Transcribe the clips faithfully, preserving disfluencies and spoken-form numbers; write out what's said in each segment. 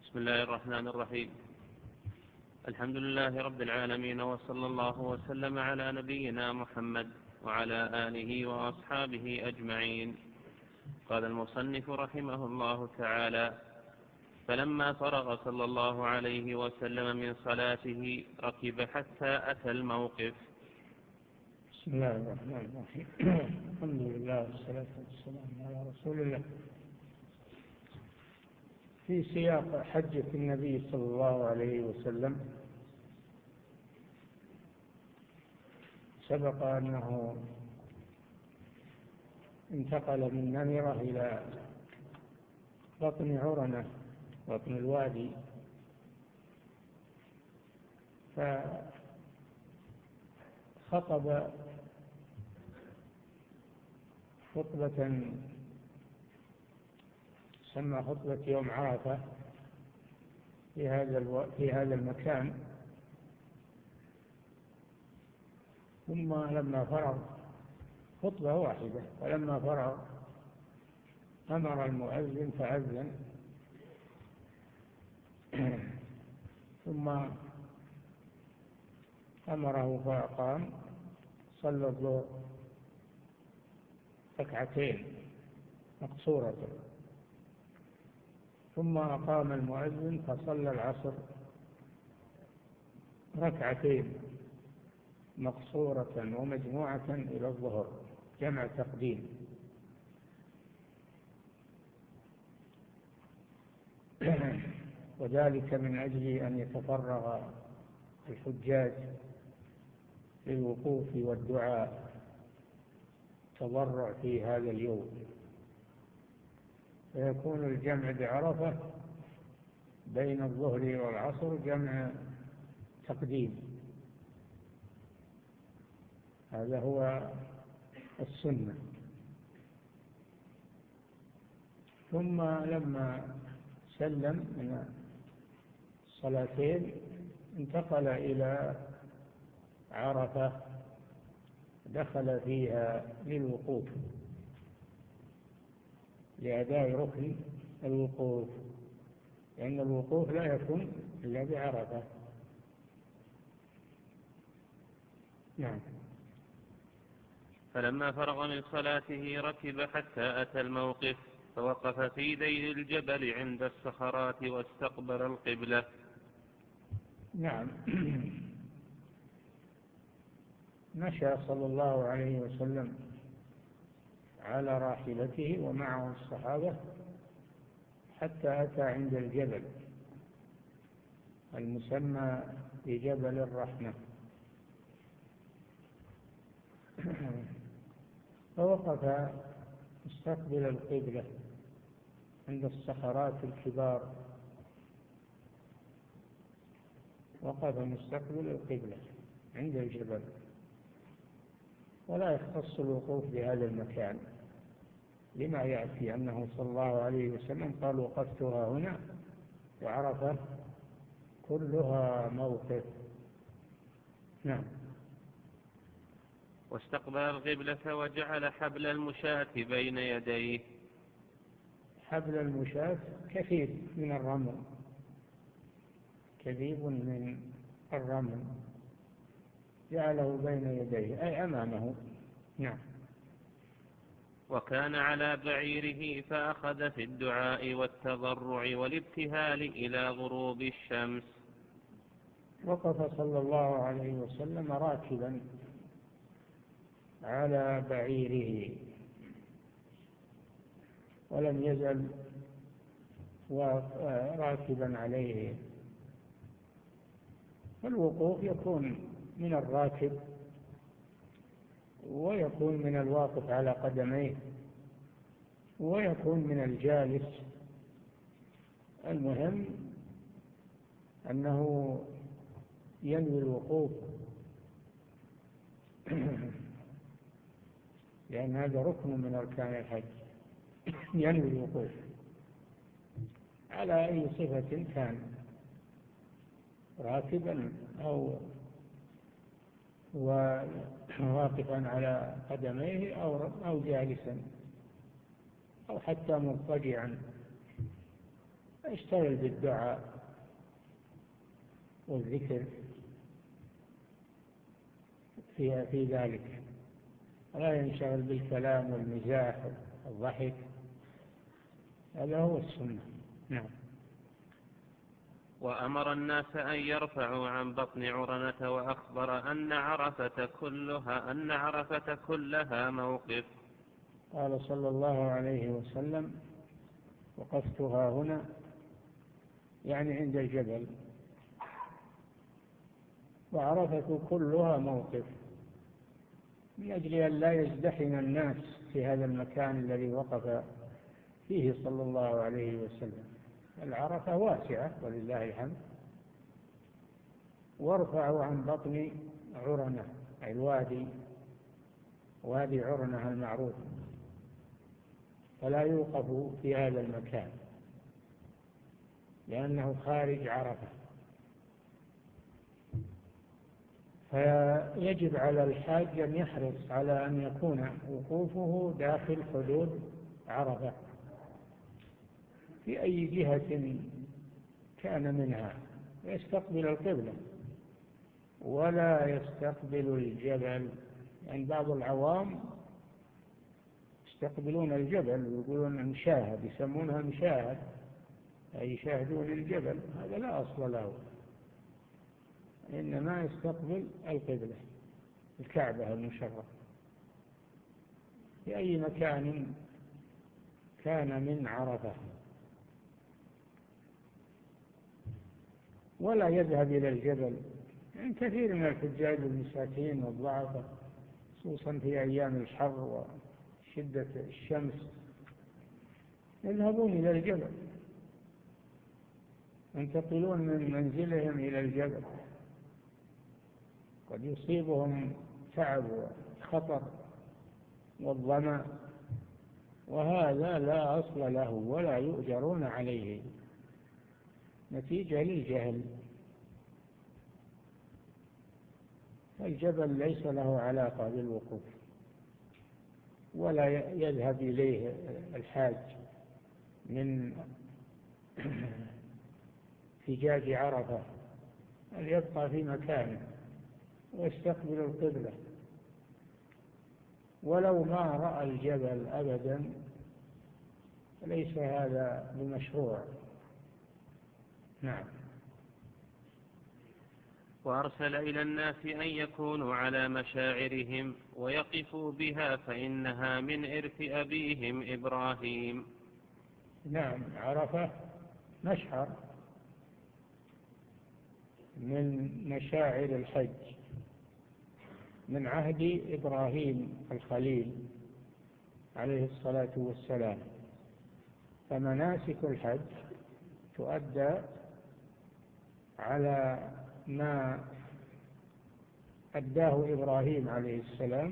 بسم الله الرحمن الرحيم. الحمد لله رب العالمين، وصلى الله وسلم على نبينا محمد وعلى آله وأصحابه أجمعين. قال المصنف رحمه الله تعالى: فلما فرغ صلى الله عليه وسلم من صلاته ركب حتى أتى الموقف. بسم الله الرحمن الرحيم. الحمد لله والصلاة والسلام على رسول الله. في سياق حجة النبي صلى الله عليه وسلم سبق أنه انتقل من نمرة إلى بطن عرنة، بطن الوادي، فخطب خطبة سمى خطبة يوم عرفة في هذا الو... في هذا المكان. ثم لما فرغ خطبة واحدة، ولما فرغ أمر المؤذن فأذن، ثم أمره فأقام، صلى الظهر ركعتين مقصورة، ثم أقام المؤذن فصلى العصر ركعتين مقصورة ومجموعة إلى الظهر، جمع تقديم. وذلك من أجل أن يتفرغ الحجاج للوقوف والدعاء تضرع في هذا اليوم، فيكون الجمع بعرفة بين الظهر والعصر جمع تقديم. هذا هو السنة. ثم لما سلم من الصلاتين انتقل إلى عرفة، دخل فيها للوقوف، لأداء ركن الوقوف، لأن الوقوف لا يكون إلا بعرفة. نعم. فلما فرغ من صلاته ركب حتى أتى الموقف، فوقف في ذيل الجبل عند الصخرات واستقبل القبلة. نعم. مشى صلى الله عليه وسلم على راحلته ومعه الصحابة حتى أتى عند الجبل المسمى بجبل الرحمة، فوقف مستقبل القبلة عند الصخرات الكبار، وقف مستقبل القبلة عند الجبل. ولا يختص الوقوف بهذا المكان، لما يأتي أنه صلى الله عليه وسلم قال: وقفتها هنا، وعرفة كلها موقف. نعم. واستقبل القبلة وجعل حبل المشاة بين يديه. حبل المشاة كثير من الرمل، كثير من الرمل، جعله بين يديه أي أمامه. نعم. وكان على بعيره فأخذ في الدعاء والتضرع والابتهال إلى غروب الشمس. وقف صلى الله عليه وسلم راكبا على بعيره، ولم يزل راكبا عليه. فالوقوف يكون من الراكب ويكون من الواقف على قدميه ويكون من الجالس. المهم أنه ينوي الوقوف، لأن هذا ركن من أركان الحج، ينوي الوقوف على أي صفة كان، راكبا أو واقفا على قدميه أو أو جالسا أو حتى مضطجعا، يشتغل بالدعاء والذكر في في ذلك، لا ينشغل بالكلام والمزاح والضحك. هذا هو السنة. نعم. وأمر الناس أن يرفعوا عن بطن عرنة، وأخبر أن عرفة كلها أن عرفة كلها موقف. قال صلى الله عليه وسلم: وقفتها هنا، يعني عند الجبل، وعرفة كلها موقف، من أجل أن لا يزدحم الناس في هذا المكان الذي وقف فيه صلى الله عليه وسلم. العرفة واسعة ولله الحمد. وارفعوا عن بطن عرنة، أي الوادي، وادي عرنة المعروف، فلا يوقف في هذا المكان لأنه خارج عرفة. فيجب على الحاج أن يحرص على أن يكون وقوفه داخل حدود عرفة في أي جهة كان منها، يستقبل القبلة ولا يستقبل الجبل. يعني بعض العوام يستقبلون الجبل ويقولون مشاهد، يسمونها مشاهد، أي يشاهدون الجبل. هذا لا أصل له، إنما يستقبل القبلة، الكعبة المشرفة، في أي مكان كان من عرفة. ولا يذهب إلى الجبل. يعني كثير من الحجاج والمساكين والضعفاء، خصوصا في أيام الحر وشدة الشمس، يذهبون إلى الجبل، ينتقلون من منزلهم إلى الجبل، قد يصيبهم تعب وخطر والظمأ، وهذا لا أصل له ولا يؤجرون عليه، نتيجة للجهل. الجبل ليس له علاقة بالوقوف، ولا يذهب إليه الحاج من حجاج عرفة، بل يبقى في مكانه ويستقبل القبلة ولو ما رأى الجبل أبدا. ليس هذا بمشروع. نعم. وأرسل إلى الناس أن يكونوا على مشاعرهم ويقفوا بها، فإنها من إرث أبيهم إبراهيم. نعم. عرفة مشعر من مشاعر الحج من عهد إبراهيم الخليل عليه الصلاة والسلام. فمناسك الحج تؤدى على ما أداه إبراهيم عليه السلام،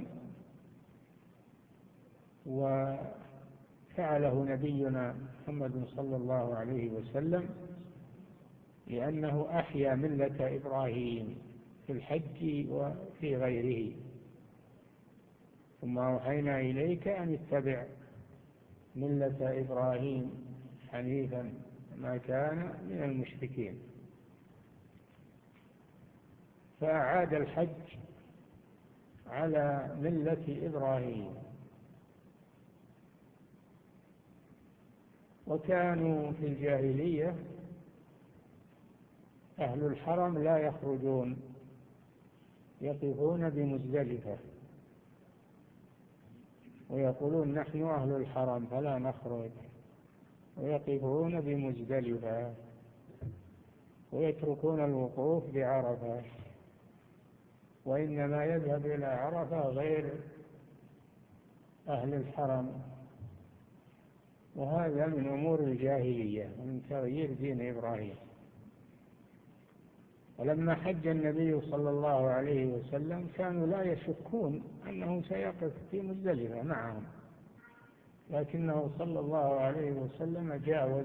وفعله نبينا محمد صلى الله عليه وسلم، لأنه أحيا ملة إبراهيم في الحج وفي غيره. ثم أوحينا إليك أن اتبع ملة إبراهيم حنيفا ما كان من المشركين. فأعاد الحج على ملة إبراهيم. وكانوا في الجاهلية أهل الحرم لا يخرجون، يقفون بمزدلفة ويقولون نحن أهل الحرم فلا نخرج، ويقفون بمزدلفة ويتركون الوقوف بعرفة، وإنما يذهب إلى عرفة غير أهل الحرم. وهذا من أمور الجاهلية ومن تغيير دين إبراهيم. ولما حج النبي صلى الله عليه وسلم كانوا لا يشكون أنه سيقف في مزدلفة معهم، لكنه صلى الله عليه وسلم جاوز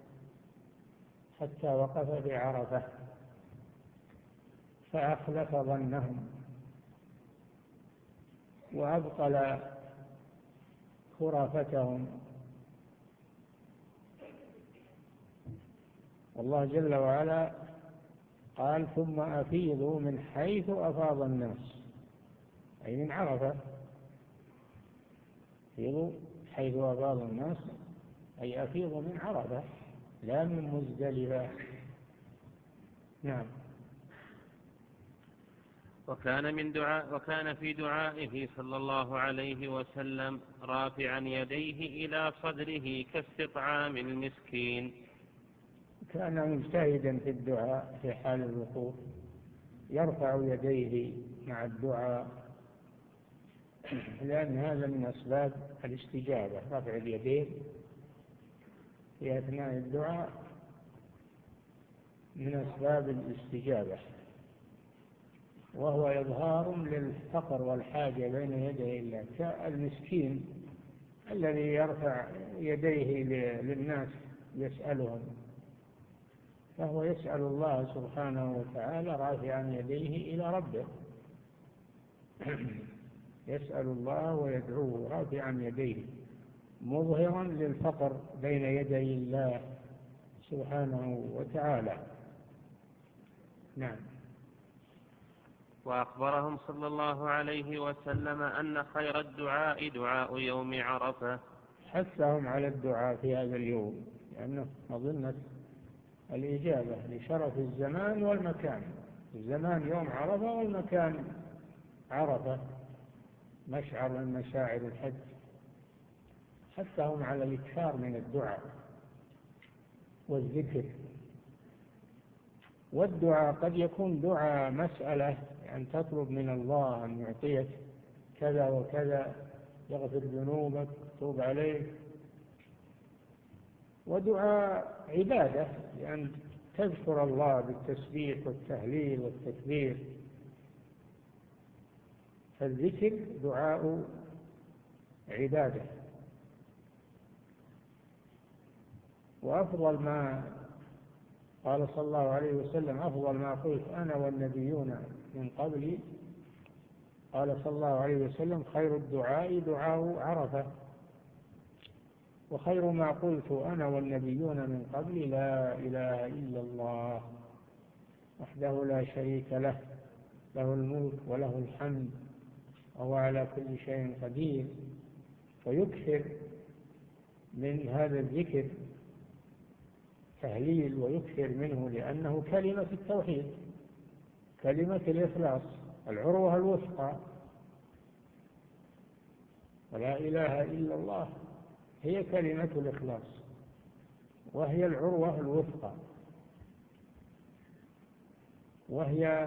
حتى وقف بعرفة، فأخلف ظنهم وأبطل خرافتهم. والله جل وعلا قال ثم أفيضوا من حيث أفاض الناس، أي من عرفة. أفيضوا حيث أفاض الناس أي أفيضوا من عرفة لا من مزدلفة. نعم. وكان من دعاء وكان في دعائه صلى الله عليه وسلم رافعا يديه إلى صدره كاستطعام المسكين. كان مجتهدا في الدعاء في حال الوقوف، يرفع يديه مع الدعاء، لأن هذا من أسباب الاستجابة، رفع اليدين في أثناء الدعاء من أسباب الاستجابة، وهو إظهار للفقر والحاجة بين يدي الله، كالمسكين الذي يرفع يديه للناس يسألهم، فهو يسأل الله سبحانه وتعالى رافعا يديه إلى ربه، يسأل الله ويدعوه رافعا يديه مظهرا للفقر بين يدي الله سبحانه وتعالى. نعم. وأخبرهم صلى الله عليه وسلم أن خير الدعاء دعاء يوم عرفة. حثهم على الدعاء في هذا اليوم لأنه مظنة الإجابة لشرف الزمان والمكان. الزمان يوم عرفة والمكان عرفة، مشعر من مشاعر الحج. حثهم على الإكثار من الدعاء والذكر. والدعاء قد يكون دعاء مسألة، يعني تطلب من الله أن يعطيك كذا وكذا، يغفر ذنوبك، يتوب عليك. ودعاء عبادة، لأن تذكر الله بالتسبيح والتهليل والتكبير. فالذكر دعاء عبادة. وأفضل ما قال صلى الله عليه وسلم أفضل ما قلت أنا والنبيون من قبلي، قال صلى الله عليه وسلم خير الدعاء دعاء عرفة، وخير ما قلت أنا والنبيون من قبلي لا إله إلا الله وحده لا شريك له، له الملك وله الحمد وهو على كل شيء قدير. ويكثر من هذا الذكر تهليل، ويكثر منه لأنه كلمة التوحيد، كلمة الإخلاص، العروة الوثقى. ولا إله إلا الله هي كلمة الإخلاص، وهي العروة الوثقى، وهي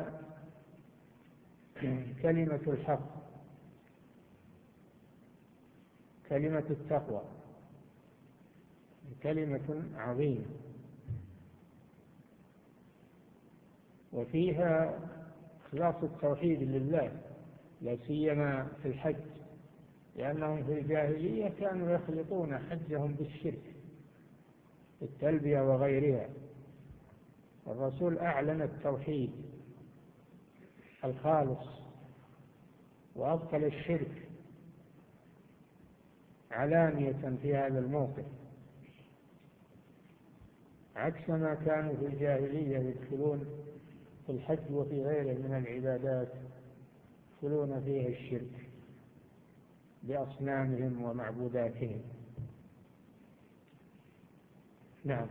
كلمة الحق، كلمة التقوى، كلمة عظيمة. وفيها إخلاص التوحيد لله، لا سيما في الحج، لأنهم في الجاهلية كانوا يخلطون حجهم بالشرك، التلبية وغيرها. الرسول أعلن التوحيد الخالص وأبطل الشرك علانية في هذا الموقف، عكس ما كانوا في الجاهلية يدخلون في الحج وفي غيره من العبادات يدخلون فيها الشرك بأصنامهم ومعبوداتهم. نعم.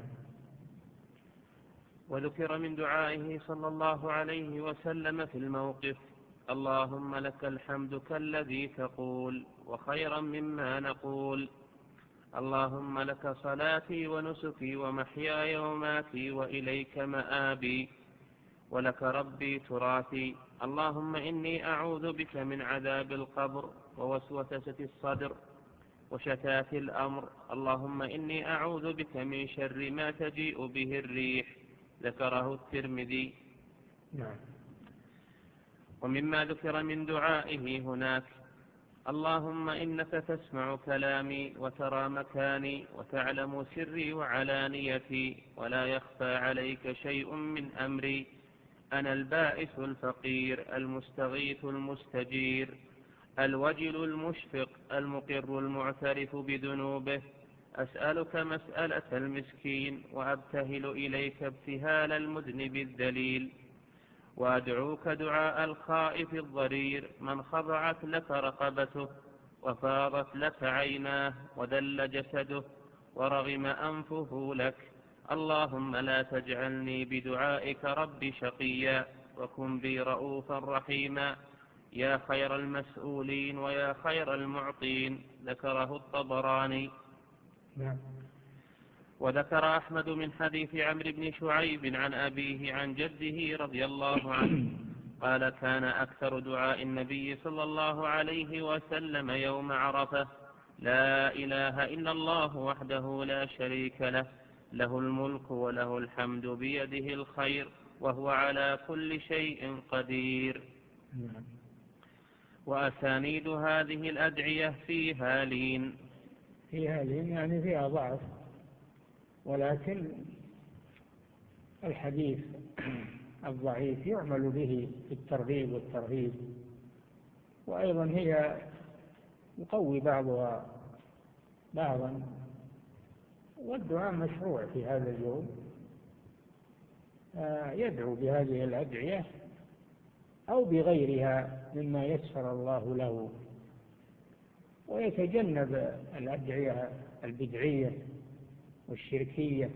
وذكر من دعائه صلى الله عليه وسلم في الموقف اللهم لك الحمد كالذي تقول وخيرا مما نقول، اللهم لك صلاتي ونسكي ومحياي وماتي وإليك مآبي، ولك ربي تراثي، اللهم إني أعوذ بك من عذاب القبر ووسوسة الصدر وشتات الأمر، اللهم إني أعوذ بك من شر ما تجيء به الريح. ذكره الترمذي. نعم. ومما ذكر من دعائه هناك اللهم إنك تسمع كلامي وترى مكاني وتعلم سري وعلانيتي ولا يخفى عليك شيء من أمري، أنا البائس الفقير المستغيث المستجير الوجل المشفق المقر المعترف بذنوبه أسألك مسألة المسكين وأبتهل إليك ابتهال المذنب الذليل، وأدعوك دعاء الخائف الضرير من خضعت لك رقبته وفاضت لك عيناه وذل جسده ورغم أنفه لك. اللهم لا تجعلني بدعائك رب شقيا، وكن بي رؤوفا رحيما، يا خير المسؤولين ويا خير المعطين. ذكره الطبراني. نعم. وذكر أحمد من حديث عمرو بن شعيب عن أبيه عن جده رضي الله عنه قال: كان أكثر دعاء النبي صلى الله عليه وسلم يوم عرفة: لا إله إلا الله وحده لا شريك له، له الملك وله الحمد بيده الخير وهو على كل شيء قدير. وأسانيد هذه الأدعية فيها لين. فيها لين يعني فيها ضعف، ولكن الحديث الضعيف يعمل به في الترغيب والترهيب، وأيضا هي يقوي بعضها بعضا. والدعاء مشروع في هذا اليوم، يدعو بهذه الأدعية أو بغيرها مما يسر الله له، ويتجنب الأدعية البدعية والشركية.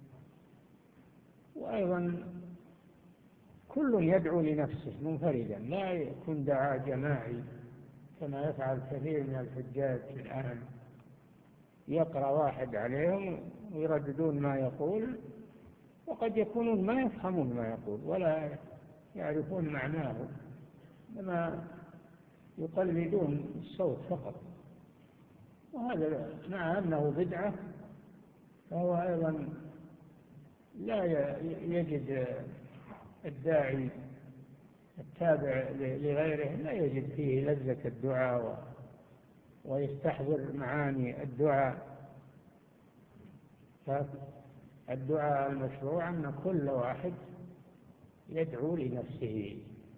وأيضا كل يدعو لنفسه منفردا، لا يكون دعاء جماعي كما يفعل كثير من الحجاج الآن، يقرأ واحد عليهم ويرددون ما يقول، وقد يكونون ما يفهمون ما يقول ولا يعرفون معناه، إنما يقلدون الصوت فقط. وهذا مع أنه بدعة فهو أيضا لا يجد الداعي التابع لغيره لا يجد فيه لذة الدعاء ويستحضر معاني الدعاء. فالدعاء المشروع أن كل واحد يدعو لنفسه،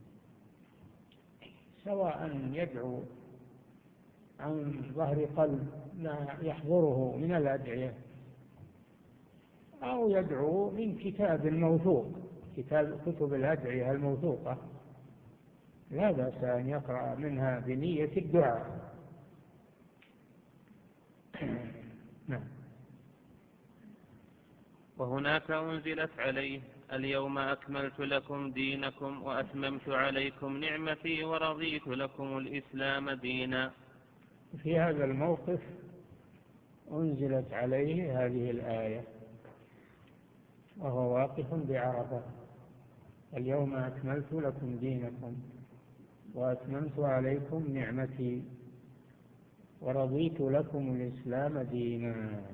سواء يدعو عن ظهر قلب ما يحضره من الأدعية، أو يدعو من كتاب موثوق، كتاب كتب الأدعية الموثوقة لا بأس أن يقرأ منها بنية الدعاء. نعم. وهناك أنزلت عليه: اليوم أكملت لكم دينكم وأتممت عليكم نعمتي ورضيت لكم الإسلام دينا. في هذا الموقف أنزلت عليه هذه الآية وهو واقف بعرفة: اليوم أكملت لكم دينكم وأتممت عليكم نعمتي ورضيت لكم الإسلام دينا.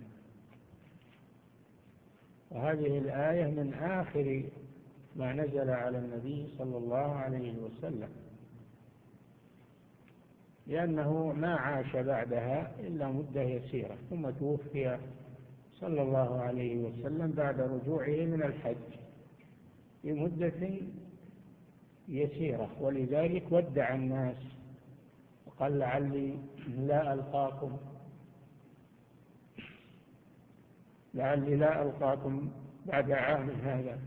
وهذه الآية من آخر ما نزل على النبي صلى الله عليه وسلم، لأنه ما عاش بعدها إلا مدة يسيرة، ثم توفي صلى الله عليه وسلم بعد رجوعه من الحج بمدة يسيرة، ولذلك ودع الناس وقال: لعلي لا ألقاكم لعلي لا ألقاكم بعد عام هذا.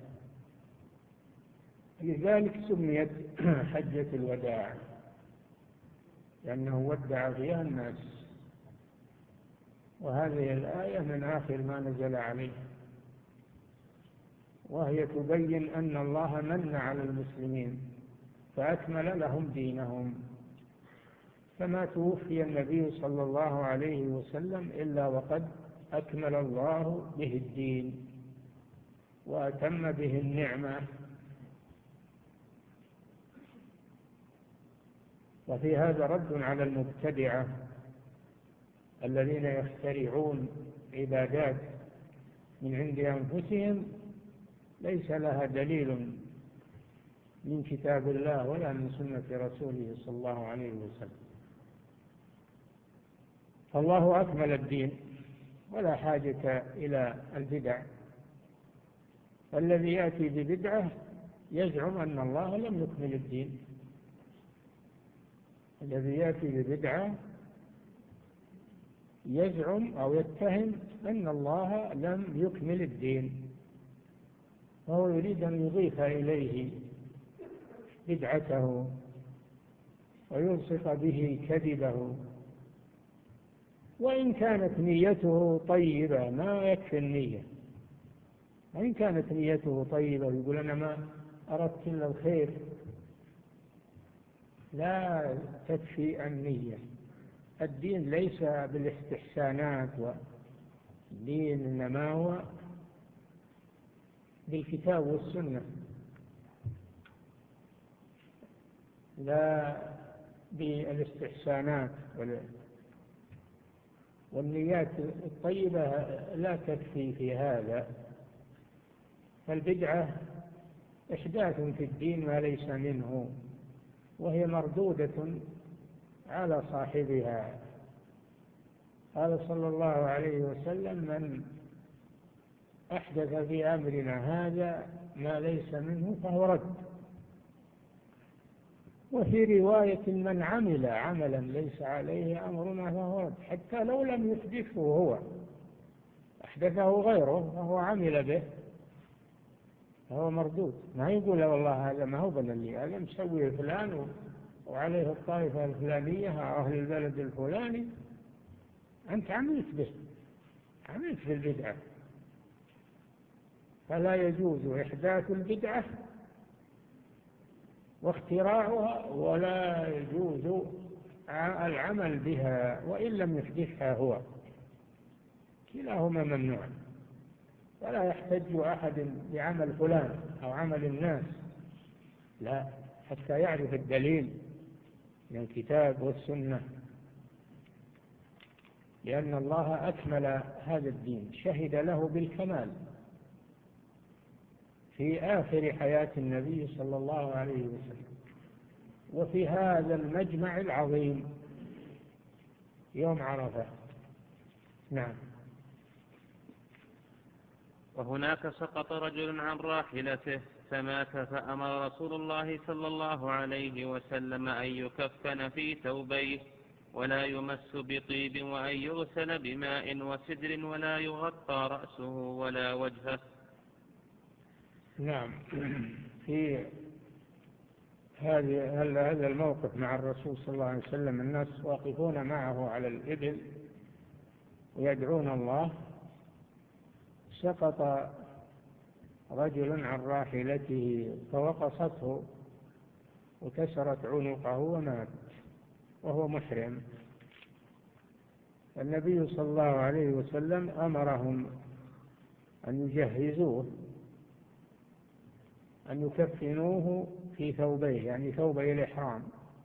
لذلك سميت حجة الوداع، لأنه ودع فيها الناس. وهذه الآية من آخر ما نزل عليه، وهي تبين أن الله من على المسلمين فأكمل لهم دينهم، فما توفي النبي صلى الله عليه وسلم إلا وقد أكمل الله به الدين وأتم به النعمة. وفي هذا رد على المبتدعة الذين يخترعون عبادات من عند أنفسهم ليس لها دليل من كتاب الله ولا من سنة رسوله صلى الله عليه وسلم. فالله أكمل الدين ولا حاجة إلى البدع، والذي يأتي ببدعة يزعم أن الله لم يكمل الدين. الذي يأتي ببدعة يزعم أو يتهم أن الله لم يكمل الدين، وهو يريد أن يضيف إليه بدعته ويلصق به كذبه. وإن كانت نيته طيبة ما يكفي النية، وإن كانت نيته طيبة يقول أنا ما أردت إلا الخير، لا تكفي النية. الدين ليس بالاستحسانات، والدين إنما هو بالكتاب والسنة، لا بالاستحسانات. والنيات الطيبة لا تكفي في هذا. فالبدعة إحداث في الدين ما ليس منه، وهي مردودة على صاحبها. قال صلى الله عليه وسلم: من أحدث في أمرنا هذا ما ليس منه فهو رد. وفي رواية: من عمل عملا ليس عليه أمرنا فهو رد. حتى لو لم يحدثه هو، أحدثه غيره فهو عمل به، فهو مردود. ما يقول والله هذا ما هو بنلي، هذا مسوي فلان وعليه الطائفة الفلانية أهل البلد الفلاني، أنت عملت به، عملت في البدعة. فلا يجوز إحداث البدعة واختراعها، ولا يجوز العمل بها وإن لم يحدثها هو، كلاهما ممنوع. ولا يحتج أحد بعمل فلان أو عمل الناس، لا، حتى يعرف الدليل من الكتاب والسنة، لأن الله أكمل هذا الدين، شهد له بالكمال في آخر حياة النبي صلى الله عليه وسلم، وفي هذا المجمع العظيم يوم عرفة. نعم. وهناك سقط رجل عن راحلته فمات، فأمر رسول الله صلى الله عليه وسلم أن يكفن في ثوبيه ولا يمس بطيب، وأن يغسل بماء وسدر، ولا يغطى رأسه ولا وجهه. نعم. في هذا الموقف مع الرسول صلى الله عليه وسلم الناس واقفون معه على الإبل ويدعون الله، سقط رجل عن راحلته فوقصته وكسرت عنقه ومات وهو محرم. النبي صلى الله عليه وسلم أمرهم أن يجهزوه، أن يكفنوه في ثوبيه، يعني ثوبي الإحرام،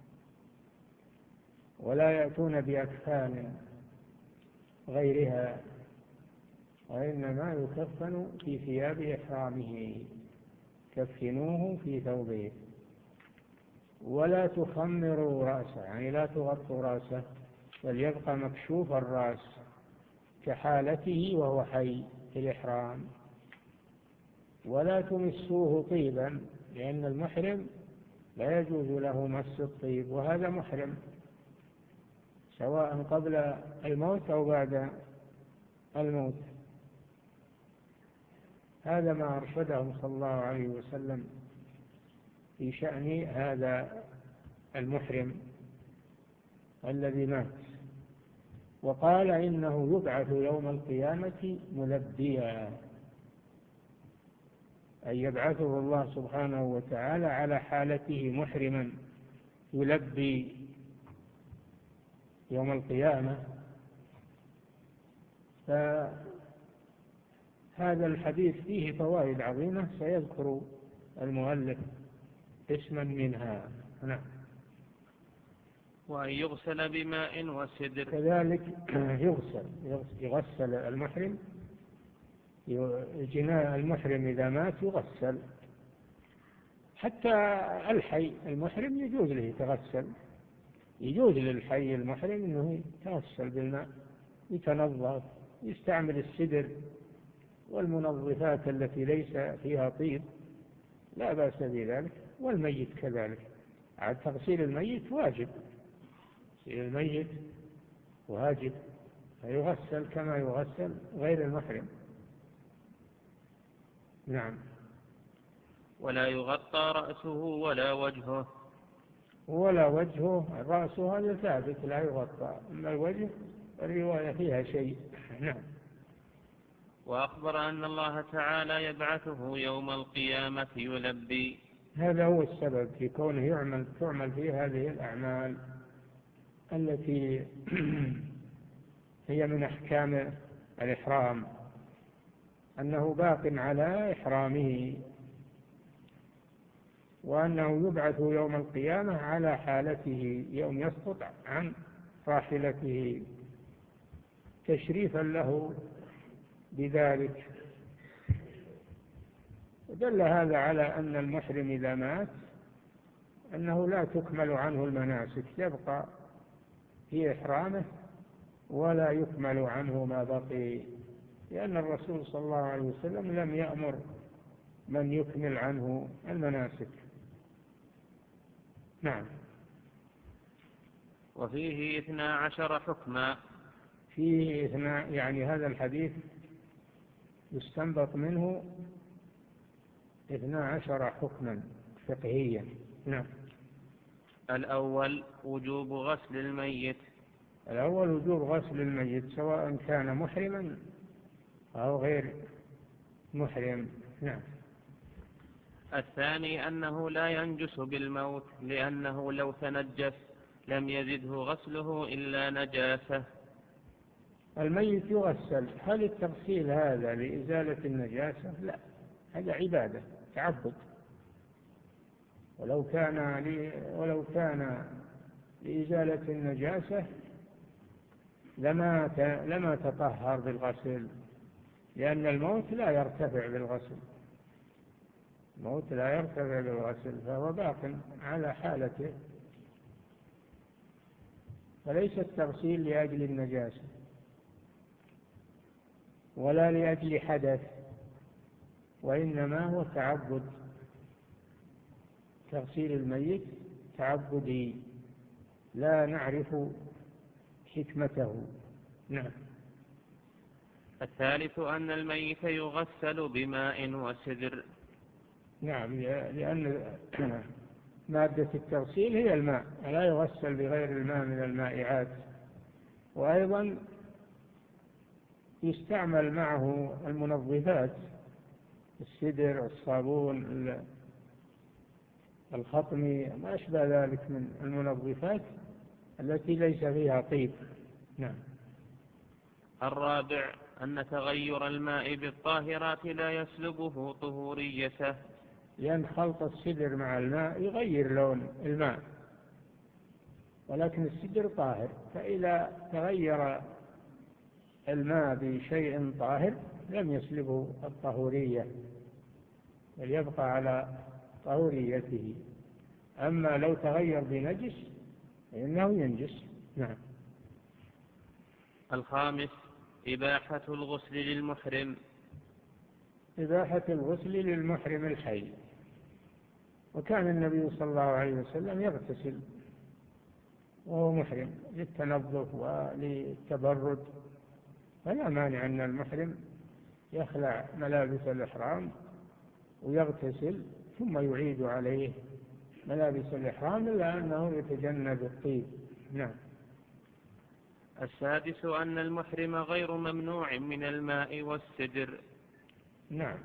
ولا يأتون بأكفان غيرها، وإنما يكفن في ثياب إحرامه. كفنوه في ثوبيه ولا تخمروا رأسه، يعني لا تغطوا رأسه، بل يبقى مكشوف الرأس كحالته وهو حي في الإحرام. ولا تمسوه طيبا، لأن المحرم لا يجوز له مس الطيب، وهذا محرم سواء قبل الموت أو بعد الموت. هذا ما أرشدهم صلى الله عليه وسلم في شأن هذا المحرم الذي مات. وقال إنه يبعث يوم القيامة ملبيا، أي يبعثه الله سبحانه وتعالى على حالته محرما يلبي يوم القيامة. فهذا الحديث فيه فوائد عظيمة سيذكر المؤلف اسما منها. نعم. وأن يغسل بماء وسدر، كذلك يغسل يغسل المحرم، جناء المحرم إذا مات يغسل. حتى الحي المحرم يجوز له يتغسل، يجوز للحي المحرم أنه يتغسل بالماء، يتنظف، يستعمل السدر والمنظفات التي ليس فيها طيب، لا بأس بذلك. والميت كذلك، تغسيل الميت واجب، تغسيل الميت واجب فيغسل كما يغسل غير المحرم. نعم. ولا يغطى رأسه ولا وجهه. ولا وجهه، الرأس هذا ثابت لا يغطى، أما الوجه الرواية فيها شيء. نعم. وأخبر أن الله تعالى يبعثه يوم القيامة يلبي. هذا هو السبب في كونه يعمل تعمل فيه هذه الأعمال التي هي من أحكام الإحرام، أنه باق على إحرامه، وأنه يبعث يوم القيامة على حالته يوم يسقط عن راحلته تشريفا له بذلك. ودل هذا على أن المحرم إذا مات أنه لا تكمل عنه المناسك، يبقى في إحرامه ولا يكمل عنه ما بقي، لأن الرسول صلى الله عليه وسلم لم يأمر من يكمل عنه المناسك. نعم. وفيه اثنا عشر حكما. فيه اثنا يعني هذا الحديث يستنبط منه اثنا عشر حكما فقهيا. نعم. الأول وجوب غسل الميت. الأول وجوب غسل الميت سواء كان محرما أو غير محرم. نعم. الثاني أنه لا ينجس بالموت، لأنه لو تنجس لم يزده غسله إلا نجاسة. الميت يغسل، هل التغسيل هذا لإزالة النجاسة؟ لا، هذا عبادة تعبد، ولو كان لي ولو كان لإزالة النجاسة لما لما تطهر بالغسل، لأن الموت لا يرتفع بالغسل، الموت لا يرتفع بالغسل، فهو باق على حالته، فليس التغسيل لأجل النجاسة ولا لأجل حدث، وإنما هو تعبد. تغسيل الميت تعبدي لا نعرف حكمته. نعم. الثالث أن الميت يغسل بماء وسدر. نعم، لأن مادة التغسيل هي الماء، لا يغسل بغير الماء من المائعات، وأيضا يستعمل معه المنظفات، السدر، الصابون، الخطمي، ما أشبه ذلك من المنظفات التي ليس فيها طيب. نعم. الرابع أن تغير الماء بالطاهرات لا يسلبه طهوريته، لأن خلط السدر مع الماء يغير لون الماء، ولكن السدر طاهر، فإذا تغير الماء بشيء طاهر لم يسلبه الطهورية، بل يبقى على طهوريته. أما لو تغير بنجس فإنه ينجس. نعم. الخامس إباحة الغسل للمحرم. إباحة الغسل للمحرم الحي، وكان النبي صلى الله عليه وسلم يغتسل وهو محرم للتنظف وللتبرد، فلا مانع أن المحرم يخلع ملابس الإحرام ويغتسل ثم يعيد عليه ملابس الإحرام، إلا أنه يتجنب الطيب. نعم. السادس أن المحرم غير ممنوع من الماء والسدر. نعم.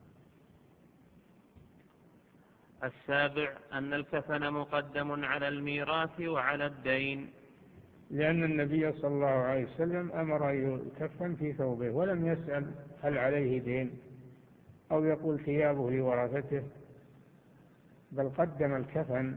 السابع أن الكفن مقدم على الميراث وعلى الدين، لأن النبي صلى الله عليه وسلم أمر أن يكفن في ثوبه ولم يسأل هل عليه دين أو يقول ثيابه لورثته، بل قدم الكفن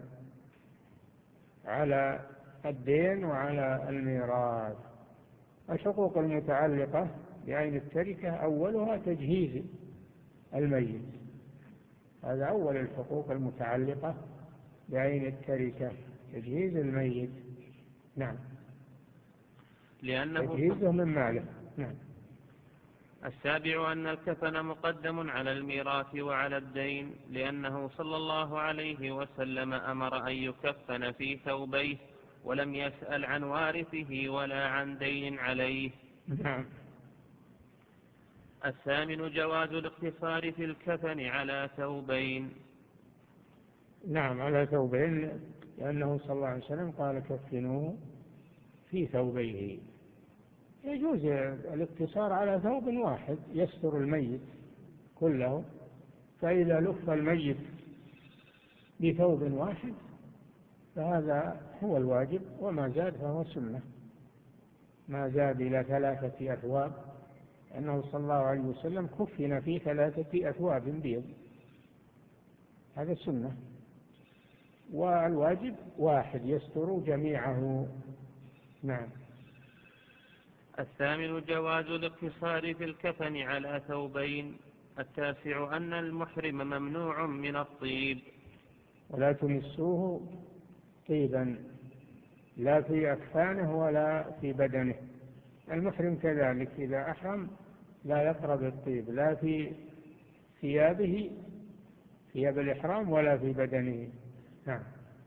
على الدين وعلى الميراث. الحقوق المتعلقة بعين التركة أولها تجهيز الميت، هذا أول الحقوق المتعلقة بعين التركة، تجهيز الميت. نعم. لأنه تجهيزه من ماله. نعم. السابع أن الكفن مقدم على الميراث وعلى الدين، لأنه صلى الله عليه وسلم أمر أن يكفن في ثوبيه ولم يسأل عن وارثه ولا عن دين عليه. نعم. الثامن جواز الاقتصار في الكفن على ثوبين. نعم، على ثوبين، لأنه صلى الله عليه وسلم قال كفنوه في ثوبيه. يجوز الاقتصار على ثوب واحد يستر الميت كله، فإذا لف الميت بثوب واحد فهذا هو الواجب، وما زاد فهو سنة. ما زاد إلى ثلاثة أثواب، أنه صلى الله عليه وسلم كفن في ثلاثة أثواب بيض، هذا سنة. والواجب واحد يستر جميعه. نعم. الثامن جواز الاقتصار في الكفن على ثوبين. التاسع أن المحرم ممنوع من الطيب. ولا تمسوه طيبا، لا في أكفانه ولا في بدنه. المحرم كذلك إذا أحرم لا يقرب الطيب، لا في ثيابه ثياب الإحرام ولا في بدنه. نعم.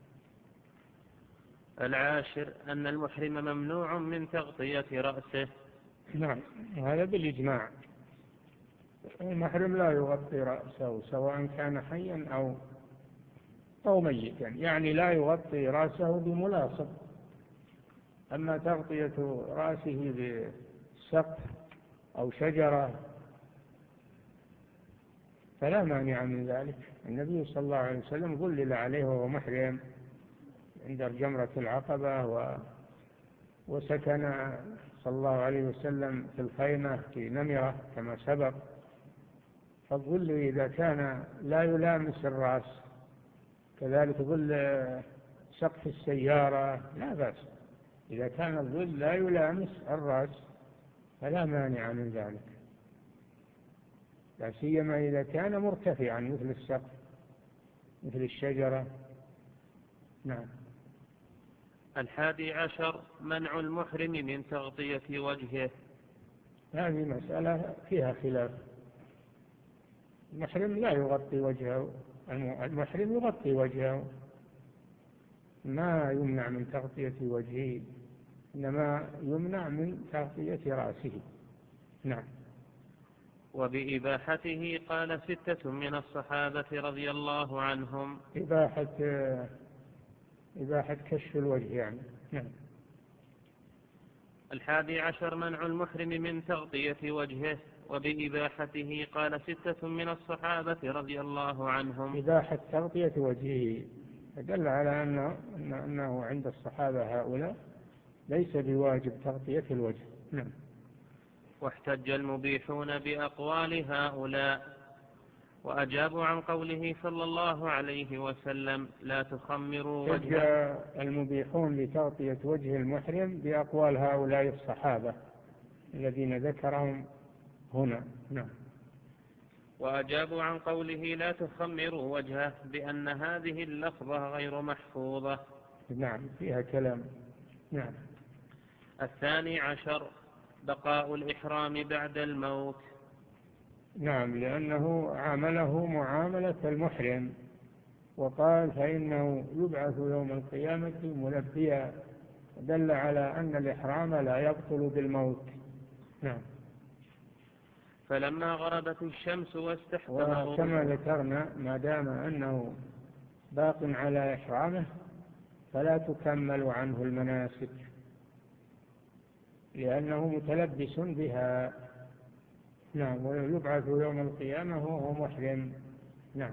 العاشر أن المحرم ممنوع من تغطية رأسه. نعم، هذا بالإجماع. المحرم لا يغطي رأسه سواء كان حيا أو أو ميتا، يعني لا يغطي رأسه بملاصق. أما تغطية رأسه بسقف أو شجرة فلا مانع من ذلك. النبي صلى الله عليه وسلم ظلل عليه وهو محرم عند جمرة العقبة، و... وسكن صلى الله عليه وسلم في الخيمة في نمرة كما سبق. فالظل إذا كان لا يلامس الرأس، كذلك ظل سقف السيارة لا بأس. إذا كان الظل لا يلامس الرأس فلا مانع من ذلك، لا سيما إذا كان مرتفعا مثل السقف مثل الشجرة. نعم. الحادي عشر منع المحرم من تغطية وجهه. هذه مسألة فيها خلاف. المحرم لا يغطي وجهه، المحرم يغطي وجهه، ما يمنع من تغطية وجهه، إنما يمنع من تغطية رأسه. نعم. وبإباحته قال ستة من الصحابة رضي الله عنهم. إباحة إباحة كشف الوجه يعني. نعم. الحادي عشر منع المحرم من تغطية وجهه. وبإباحته قال ستة من الصحابة رضي الله عنهم. إباحة تغطية وجهه دل على أنه, أنه عند الصحابة هؤلاء ليس بواجب تغطية الوجه. نعم. واحتج المبيحون بأقوال هؤلاء وأجابوا عن قوله صلى الله عليه وسلم لا تخمروا وجهه. حج المبيحون لتغطية وجه المحرم بأقوال هؤلاء الصحابة الذين ذكرهم هنا. نعم. وأجابوا عن قوله لا تخمروا وجهه بأن هذه اللفظة غير محفوظة. نعم، فيها كلام. نعم. الثاني عشر بقاء الإحرام بعد الموت. نعم، لأنه عامله معاملة المحرم، وقال فإنه يبعث يوم القيامة ملبيا، دل على أن الإحرام لا يبطل بالموت. نعم. فلما غربت الشمس واستحكم وكما ذكرنا ما دام أنه باق على إحرامه فلا تكمل عنه المناسك، لأنه متلبس بها. نعم. ويبعث يوم القيامة وهو محرم. نعم.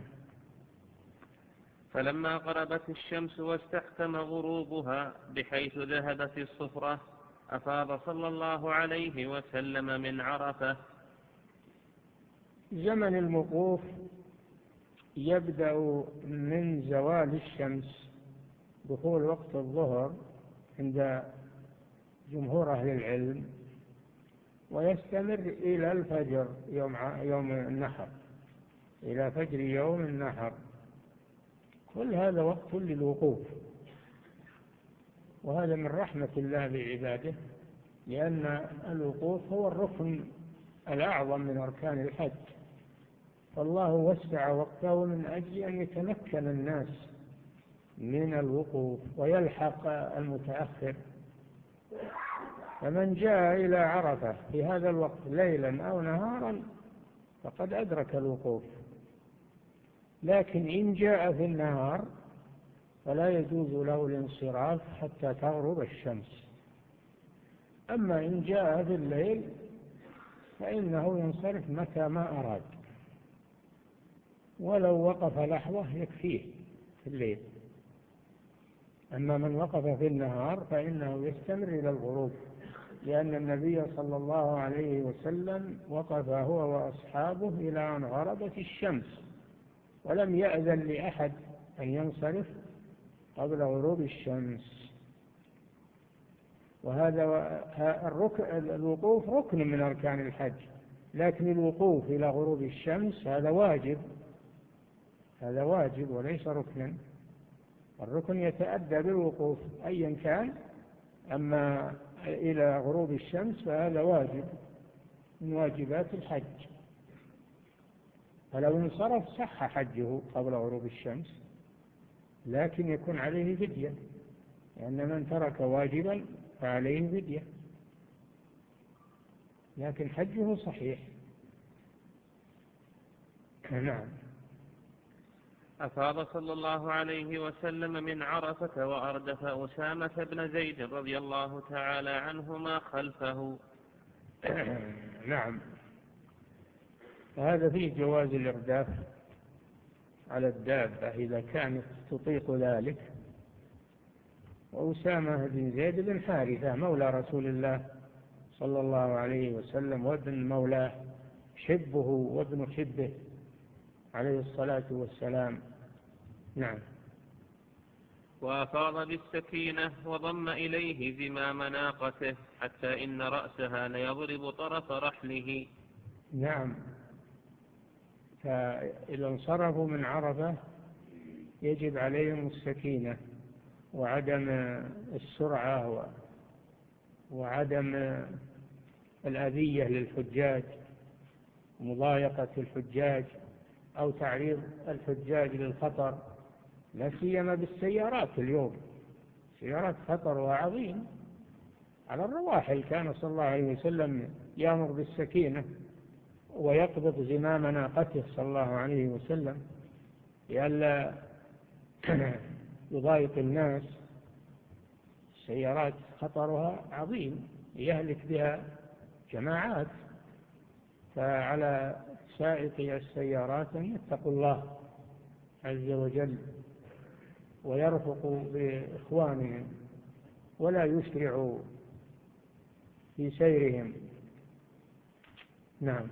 فلما غربت الشمس واستحكم غروبها بحيث ذهبت الصفرة أفاض صلى الله عليه وسلم من عرفة. زمن الوقوف يبدأ من زوال الشمس، دخول وقت الظهر عند جمهور أهل العلم، ويستمر إلى الفجر يوم يوم النحر، إلى فجر يوم النحر. كل هذا وقت للوقوف، وهذا من رحمة الله بعباده، لأن الوقوف هو الركن الأعظم من أركان الحج، فالله وسع وقته من أجل أن يتمكن الناس من الوقوف ويلحق المتأخر. فمن جاء إلى عرفة في هذا الوقت ليلا أو نهارا فقد أدرك الوقوف، لكن إن جاء في النهار فلا يجوز له الانصراف حتى تغرب الشمس. أما إن جاء في الليل فإنه ينصرف متى ما أراد، ولو وقف لحظة يكفيه في الليل. أما من وقف في النهار فإنه يستمر إلى الغروب، لأن النبي صلى الله عليه وسلم وقف هو وأصحابه إلى أن غربت الشمس، ولم يأذن لأحد أن ينصرف قبل غروب الشمس. وهذا الوقوف ركن من أركان الحج، لكن الوقوف إلى غروب الشمس هذا واجب، هذا واجب وليس ركنا. الركن يتأدى بالوقوف أيا كان، أما إلى غروب الشمس فهذا واجب من واجبات الحج. فلو انصرف صح حجه قبل غروب الشمس، لكن يكون عليه فدية، لأن من ترك واجبا فعليه فدية، لكن حجه صحيح. نعم. أفاض صلى الله عليه وسلم من عرفة وأردف أسامة بن زيد رضي الله تعالى عنهما خلفه. نعم. هذا فيه جواز الإرداف على الدابة إذا كانت تطيق ذلك. وأسامة بن زيد بن حارثة مولى رسول الله صلى الله عليه وسلم، وابن مولاه، حبه وابن حبه عليه الصلاة والسلام. نعم. وأفاض بالسكينة وضم إليه زمام ناقته حتى إن رأسها ليضرب طرف رحله. نعم. فإذا انصرفوا من عرفة يجب عليهم السكينة وعدم السرعة وعدم الأذية للحجاج، مضايقة الحجاج أو تعريض الحجاج للخطر، لا سيما بالسيارات اليوم. سيارات خطرها عظيم على الرواحل. كان صلى الله عليه وسلم يأمر بالسكينة ويقبض زمام ناقته صلى الله عليه وسلم لئلا يضايق الناس. السيارات خطرها عظيم يهلك بها جماعات، فعلى سائقي السيارات أن يتقوا الله عز وجل ويرفقوا بإخوانهم ولا يسرعوا في سيرهم. نعم.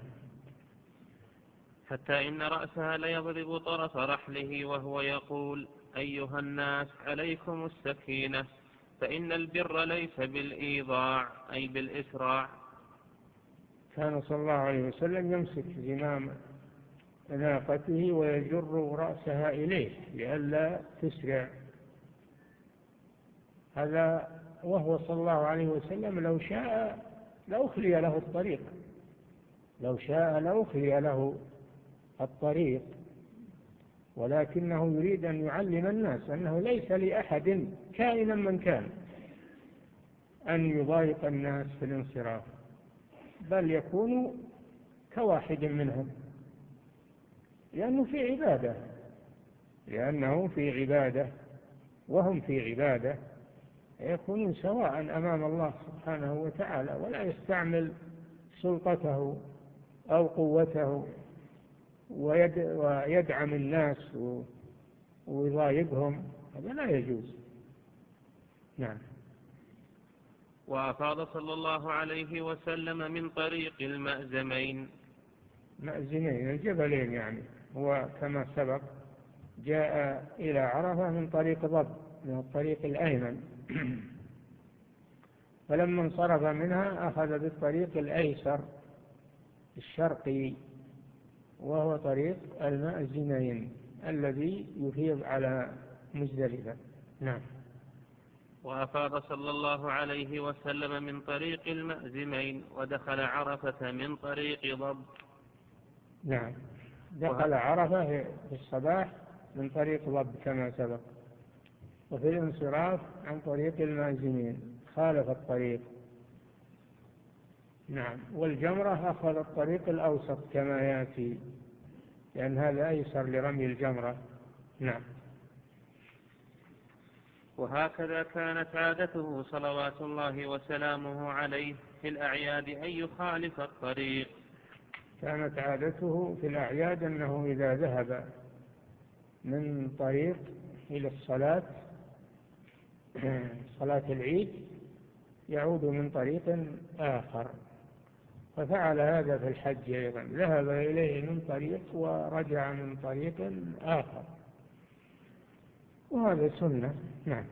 حتى إن رأسها ليضرب طرف رحله وهو يقول: أيها الناس عليكم السكينة، فإن البر ليس بالإيضاع أي بالإسراع. كان صلى الله عليه وسلم يمسك زمام ناقته ويجر رأسها إليه لئلا تسرع. هذا وهو صلى الله عليه وسلم لو شاء لأخلي له الطريق، لو شاء لأخلي له الطريق، ولكنه يريد أن يعلم الناس أنه ليس لأحد كائنا من كان أن يضايق الناس في الانصراف، بل يكونوا كواحد منهم، لأنه في عبادة لأنه في عبادة وهم في عبادة، يكونون سواء أمام الله سبحانه وتعالى، ولا يستعمل سلطته أو قوته ويدعم الناس ويضايقهم، هذا لا يجوز. نعم. وأفاض صلى الله عليه وسلم من طريق المأزمين. مأزمين الجبلين يعني، هو كما سبق جاء إلى عرفة من طريق ضب، من الطريق الأيمن فلما انصرف منها أخذ بالطريق الأيسر الشرقي، وهو طريق المأزمين الذي يفيض على مزدلفة. نعم. وأفاض صلى الله عليه وسلم من طريق المأزمين ودخل عرفة من طريق ضب. نعم. دخل عرفة في الصباح من طريق ضب كما سبق، وفي الانصراف عن طريق المأزمين خالف الطريق نعم. والجمرة أخذ الطريق الأوسط كما يأتي، لأن هذا أيسر لرمي الجمرة. نعم. وهكذا كانت عادته صلوات الله وسلامه عليه في الأعياد أن يخالف الطريق. كانت عادته في الأعياد أنه إذا ذهب من طريق إلى الصلاة صلاة العيد يعود من طريق آخر، ففعل هذا في الحج أيضا، ذهب إليه من طريق ورجع من طريق آخر، وهذا سنة. نعم.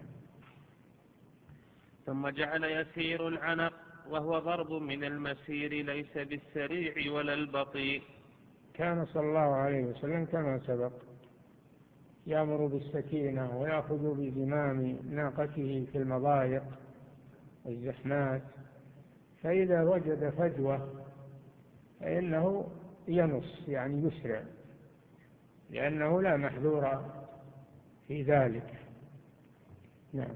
ثم جعل يسير العنق، وهو ضرب من المسير ليس بالسريع ولا البطيء. كان صلى الله عليه وسلم كما سبق يأمر بالسكينة ويأخذ بزمام ناقته في المضايق والزحمات، فإذا وجد فجوة فإنه ينص يعني يسرع، لأنه لا محذور في ذلك. نعم.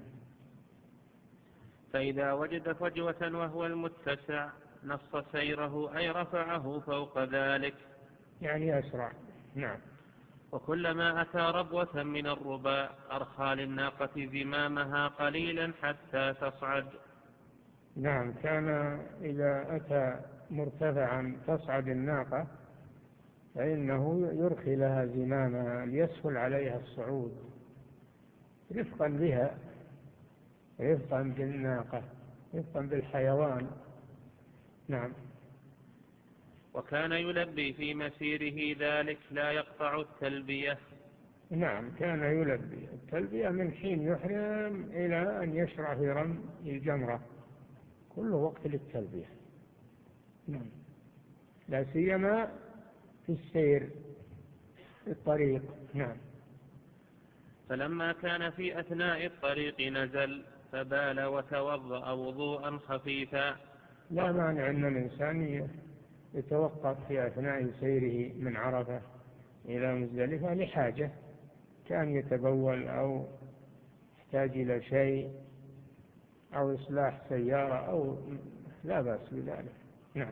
فإذا وجد فجوة وهو المتسع نص سيره أي رفعه فوق ذلك، يعني أسرع. نعم. وكلما أتى ربوة من الرباء أرخى للناقة زمامها قليلا حتى تصعد. نعم. كان إذا أتى مرتفعا تصعد الناقة فإنه يرخي لها زمامها ليسهل عليها الصعود، رفقا بها، رفقا بالناقة، رفقا بالحيوان. نعم. وكان يلبي في مسيره ذلك لا يقطع التلبية. نعم. كان يلبي التلبية من حين يحرم إلى أن يشرع في رمي الجمرة، كل وقت للتلبية. نعم. لا سيما في السير في الطريق. نعم. فلما كان في أثناء الطريق نزل فبال وتوضأ وضوءا خفيفا. لا مانع أن الإنسان يتوقف في أثناء سيره من عرفة إلى مزدلفة لحاجة، كان يتبول أو يحتاج إلى شيء أو إصلاح سيارة أو لا بأس بذلك. نعم.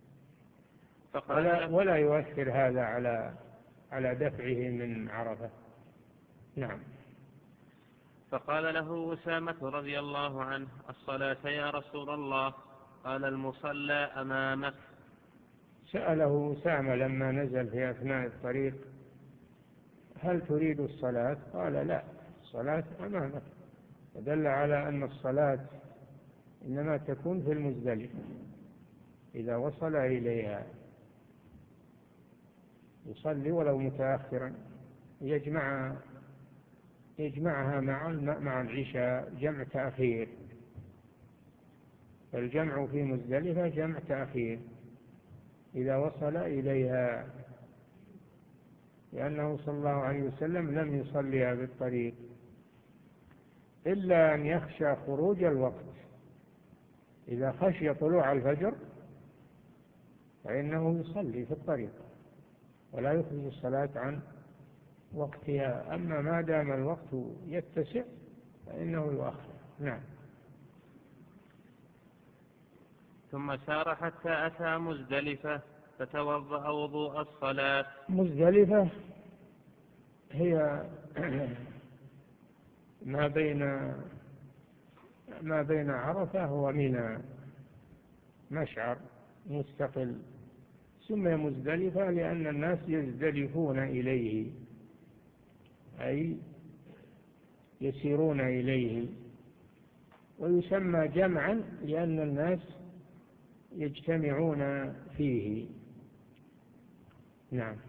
ولا, ولا يؤثر هذا على على دفعه من عرفة. نعم. فقال له أسامة رضي الله عنه: الصلاة يا رسول الله؟ قال: المصلى أمامك. سأله أسامة لما نزل في أثناء الطريق: هل تريد الصلاة؟ قال: لا، الصلاة أمامك، ودل على أن الصلاة إنما تكون في المزدلفة إذا وصل إليها، يصلي ولو متأخرا، يجمع يجمعها مع مع العشاء جمع تأخير، فالجمع في مزدلفة جمع تأخير إذا وصل إليها، لأنه صلى الله عليه وسلم لم يصليها بالطريق إلا أن يخشى خروج الوقت. إذا خشي طلوع الفجر فإنه يصلي في الطريق ولا يخرج الصلاة عن وقتها، أما ما دام الوقت يتسع فإنه يؤخر. نعم. ثم سار حتى أتى مزدلفة فتوضأ وضوء الصلاة. مزدلفة هي ما بين ما بين عرفة ومنى، مشعر مستقل، سمي مزدلفة لأن الناس يزدلفون إليه، أي يسيرون إليه، ويسمى جمعا لأن الناس يجتمعون فيه. نعم.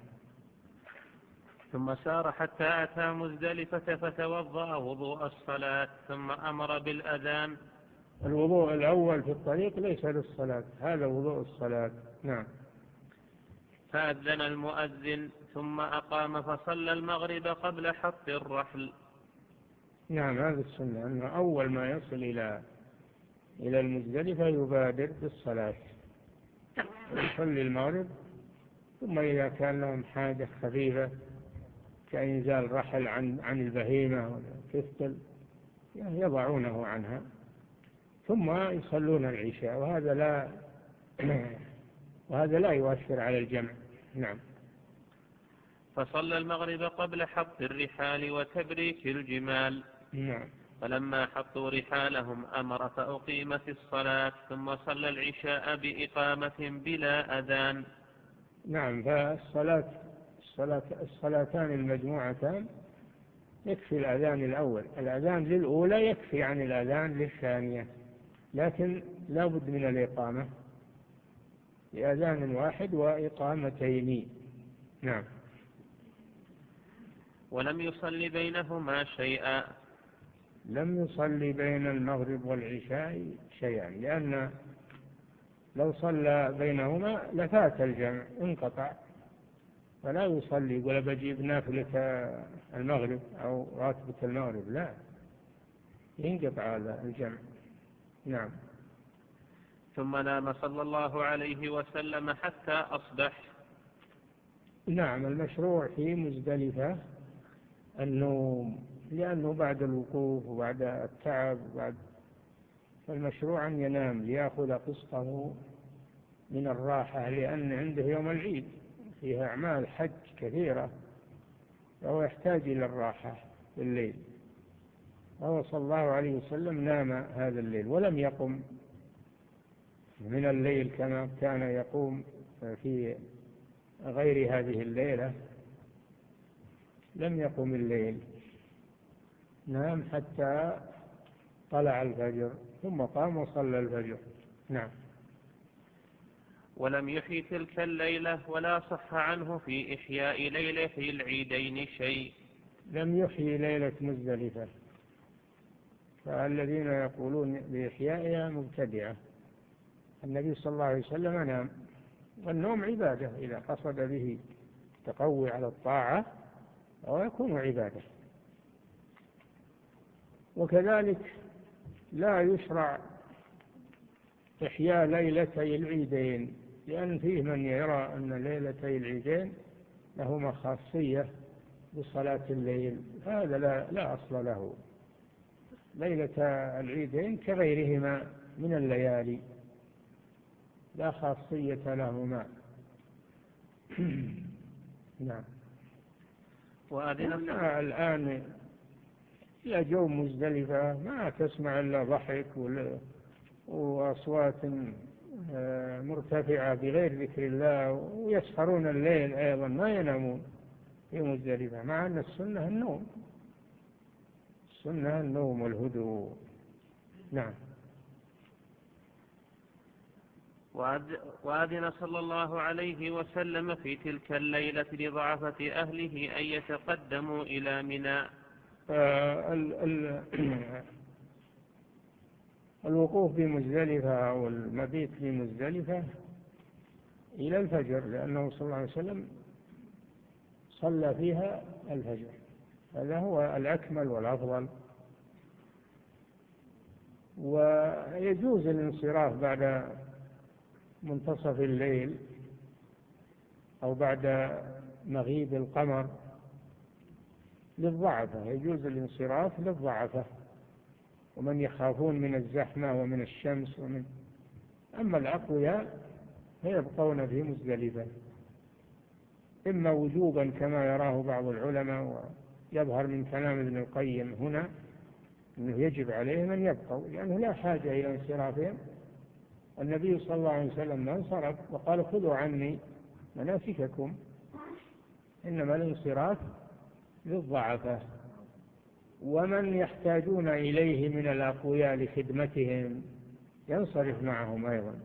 ثم سار حتى أتى مزدلفة فتوضأ وضوء الصلاة ثم أمر بالأذان. الوضوء الأول في الطريق ليس للصلاة، هذا وضوء الصلاة. نعم. فأذن المؤذن ثم أقام فصلى المغرب قبل حط الرحل. نعم. هذا السنة أنه أول ما يصل إلى إلى المزدلفة يبادر بالصلاة، يصلي المغرب، ثم إذا كان لهم حاجة خفيفة كإنزال رحل عن عن البهيمة والكفتل يضعونه عنها، ثم يصلون العشاء، وهذا لا وهذا لا يؤثر على الجمع. نعم. فصلى المغرب قبل حط الرحال وتبريك الجمال. نعم. فلما حطوا رحالهم أمر فأقيمت الصلاة، ثم صلى العشاء بإقامة بلا أذان. نعم. فالصلاة الصلاة الصلاتان المجموعتان يكفي الأذان الأول، الأذان للأولى يكفي عن الأذان للثانية، لكن لا بد من الإقامة بأذان واحد وإقامتين. نعم. ولم يصلي بينهما شيئا. لم يصلي بين المغرب والعشاء شيئا، لأن لو صلى بينهما لفات الجمع انقطع، فلا يصلي يقول بجيب نافلة المغرب أو راتبة المغرب، لا، ينقطع هذا الجمع. نعم. ثم نام صلى الله عليه وسلم حتى أصبح. نعم. المشروع في مزدلفة النوم، لأنه بعد الوقوف وبعد التعب وبعد، فالمشروع أن ينام ليأخذ قسطه من الراحة، لأن عنده يوم العيد فيها أعمال حج كثيرة، فهو يحتاج إلى الراحة في الليل. وهو صلى الله عليه وسلم نام هذا الليل ولم يقم من الليل كما كان يقوم في غير هذه الليلة، لم يقم الليل، نام حتى طلع الفجر ثم قام وصلى الفجر. نعم. ولم يحيي تلك الليلة ولا صح عنه في إحياء ليلة العيدين شيء. لم يحيي ليلة مزدلفة، فالذين يقولون بإحيائها مبتدعة. النبي صلى الله عليه وسلم نام، والنوم عبادة إذا قصد به تقوي على الطاعة أو يكون عبادة. وكذلك لا يشرع إحياء ليلتي العيدين، لأن فيه من يرى أن ليلتي العيدين لهما خاصية بصلاة الليل، هذا لا, لا أصل له. ليلة العيدين كغيرهما من الليالي لا خاصية لهما. نعم. وأذن الآن لا جو مزدلفة ما تسمع إلا ضحك وأصوات مرتفعة بغير ذكر الله، ويسهرون الليل أيضا ما ينامون في مزدلفة، مع أن السنة النوم، السنة النوم والهدوء. نعم. وأذن صلى الله عليه وسلم في تلك الليلة لضعفة أهله أن يتقدموا إلى منى. الوقوف بمزدلفة والمبيت بمزدلفة إلى الفجر، لأنه صلى الله عليه وسلم صلى فيها الفجر، هذا هو الأكمل والأفضل. ويجوز الانصراف بعد منتصف الليل أو بعد مغيب القمر للضعفة، يجوز الانصراف للضعفة ومن يخافون من الزحمة ومن الشمس ومن، أما الأقوياء فيبقون في مزدلفة، إما وجوبا كما يراه بعض العلماء، ويظهر من كلام ابن القيم هنا أنه يجب عليهم أن يبقوا لأنه لا حاجة إلى انصرافهم. النبي صلى الله عليه وسلم ما انصرف وقال خذوا عني مناسككم، إنما الانصراف للضعفة ومن يحتاجون إليه من الأقوياء لخدمتهم ينصرف معهم أيضا.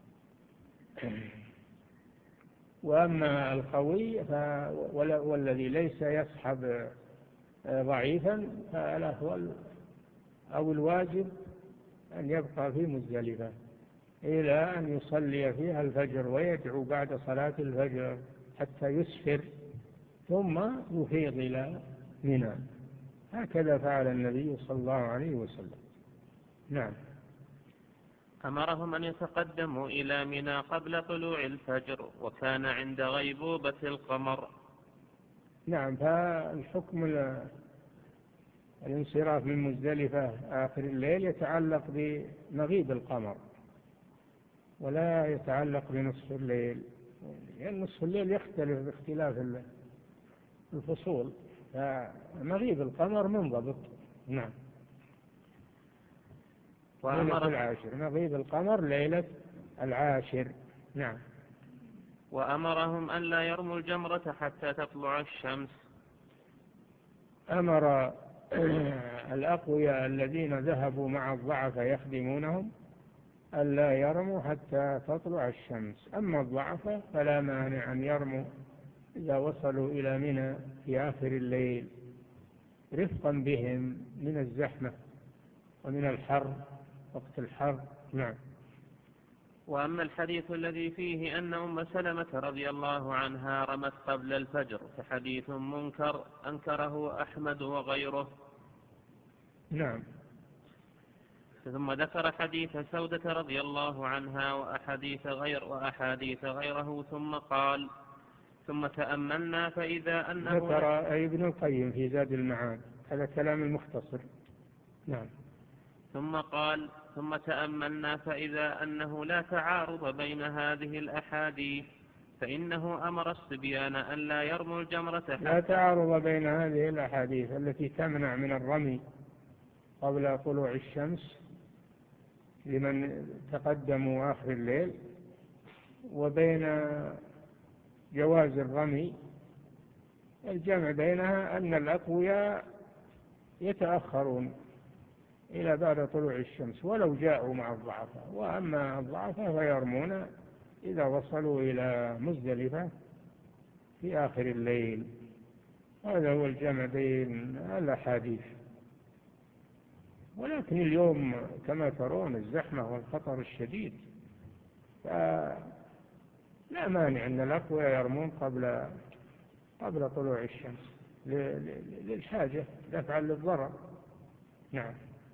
وأما القوي والذي ليس يصحب ضعيفا فالأفضل أو الواجب أن يبقى في مزدلفة إلى أن يصلي فيها الفجر ويدعو بعد صلاة الفجر حتى يسفر ثم يفيض إلى منى، هكذا فعل النبي صلى الله عليه وسلم. نعم. أمرهم أن يتقدموا إلى منى قبل طلوع الفجر، وكان عند غيبوبة القمر. نعم. فالحكم الانصراف من مزدلفة آخر الليل يتعلق بمغيب القمر، ولا يتعلق بنصف الليل، لأن يعني نصف الليل يختلف باختلاف الفصول، فمغيب القمر منضبط. نعم. ليلة العاشر، مغيب القمر ليلة العاشر. نعم. وأمرهم أن لا يرموا الجمرة حتى تطلع الشمس. أمر الأقوياء الذين ذهبوا مع الضعف يخدمونهم ألا يرموا حتى تطلع الشمس، أما الضعف فلا مانع أن يرموا إذا وصلوا إلى منى في آخر الليل رفقا بهم من الزحمة ومن الحر، وقت الحر. نعم. وأما الحديث الذي فيه أن أم سلمة رضي الله عنها رمت قبل الفجر فحديث منكر أنكره أحمد وغيره. نعم. ثم ذكر حديث سودة رضي الله عنها وأحاديث غير وأحاديث غيره ثم قال: ثم تأملنا فإذا أنه ذكر ابن القيم في زاد المعاد، هذا كلام المختصر. نعم. ثم قال: ثم تأملنا فإذا أنه لا تعارض بين هذه الأحاديث فإنه أمر الصبيان أن لا يرموا الجمرة حتى. لا تعارض بين هذه الأحاديث التي تمنع من الرمي قبل طلوع الشمس لمن تقدموا آخر الليل، وبين جواز الرمي. الجمع بينها أن الأقوياء يتأخرون إلى بعد طلوع الشمس ولو جاءوا مع الضعفاء، وأما الضعفاء فيرمون إذا وصلوا إلى مزدلفة في آخر الليل. هذا هو الجمع بين الأحاديث. ولكن اليوم كما ترون الزحمة والخطر الشديد، فلا مانع أن الأقوياء يرمون قبل قبل طلوع الشمس للحاجة دفعا للضرر. نعم.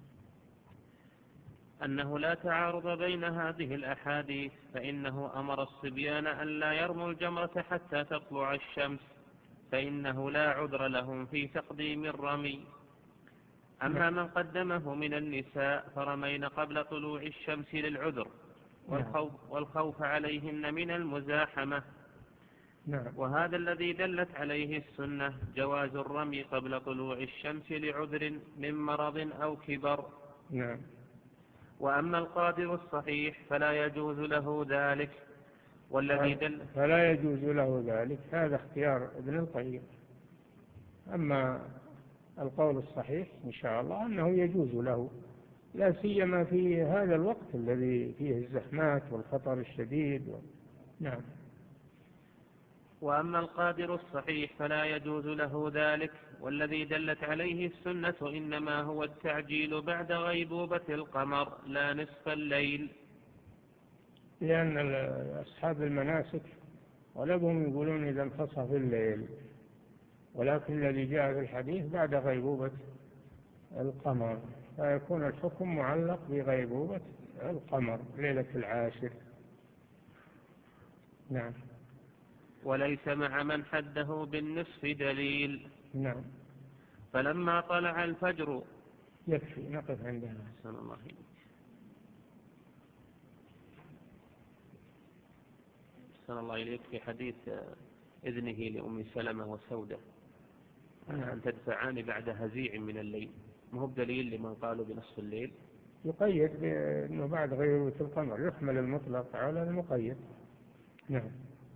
أنه لا تعارض بين هذه الأحاديث فإنه أمر الصبيان أن لا يرموا الجمرة حتى تطلع الشمس فإنه لا عذر لهم في تقديم الرمي. أما من قدمه من النساء فرمين قبل طلوع الشمس للعذر والخوف, والخوف عليهن من المزاحمة. نعم. وهذا الذي دلت عليه السنة جواز الرمي قبل طلوع الشمس لعذر من مرض أو كبر. نعم. وأما القادر الصحيح فلا يجوز له ذلك، والذي دل فلا يجوز له ذلك، هذا اختيار ابن القيم. أما القول الصحيح إن شاء الله أنه يجوز له، لا سيما في هذا الوقت الذي فيه الزحمات والخطر الشديد. و... نعم. وأما القادر الصحيح فلا يجوز له ذلك، والذي دلت عليه السنة إنما هو التعجيل بعد غيبوبة القمر لا نصف الليل. لأن أصحاب المناسك ولهم يقولون إذا انتصف الليل، ولكن الذي جاء في الحديث بعد غيبوبة القمر، فيكون الحكم معلق بغيبوبة القمر ليلة العاشر. نعم. وليس مع من حده بالنصف دليل. نعم. فلما طلع الفجر. يكفي نقف عندها. أحسن الله إليك. أحسن الله إليك. في حديث إذنه لأم سلمة وسودة أن تدفعان بعد هزيع من الليل، ما هو بدليل لمن قالوا بنصف الليل؟ يقيد بأنه بعد غيبوبة القمر، يحمل المطلق على المقيد. نعم.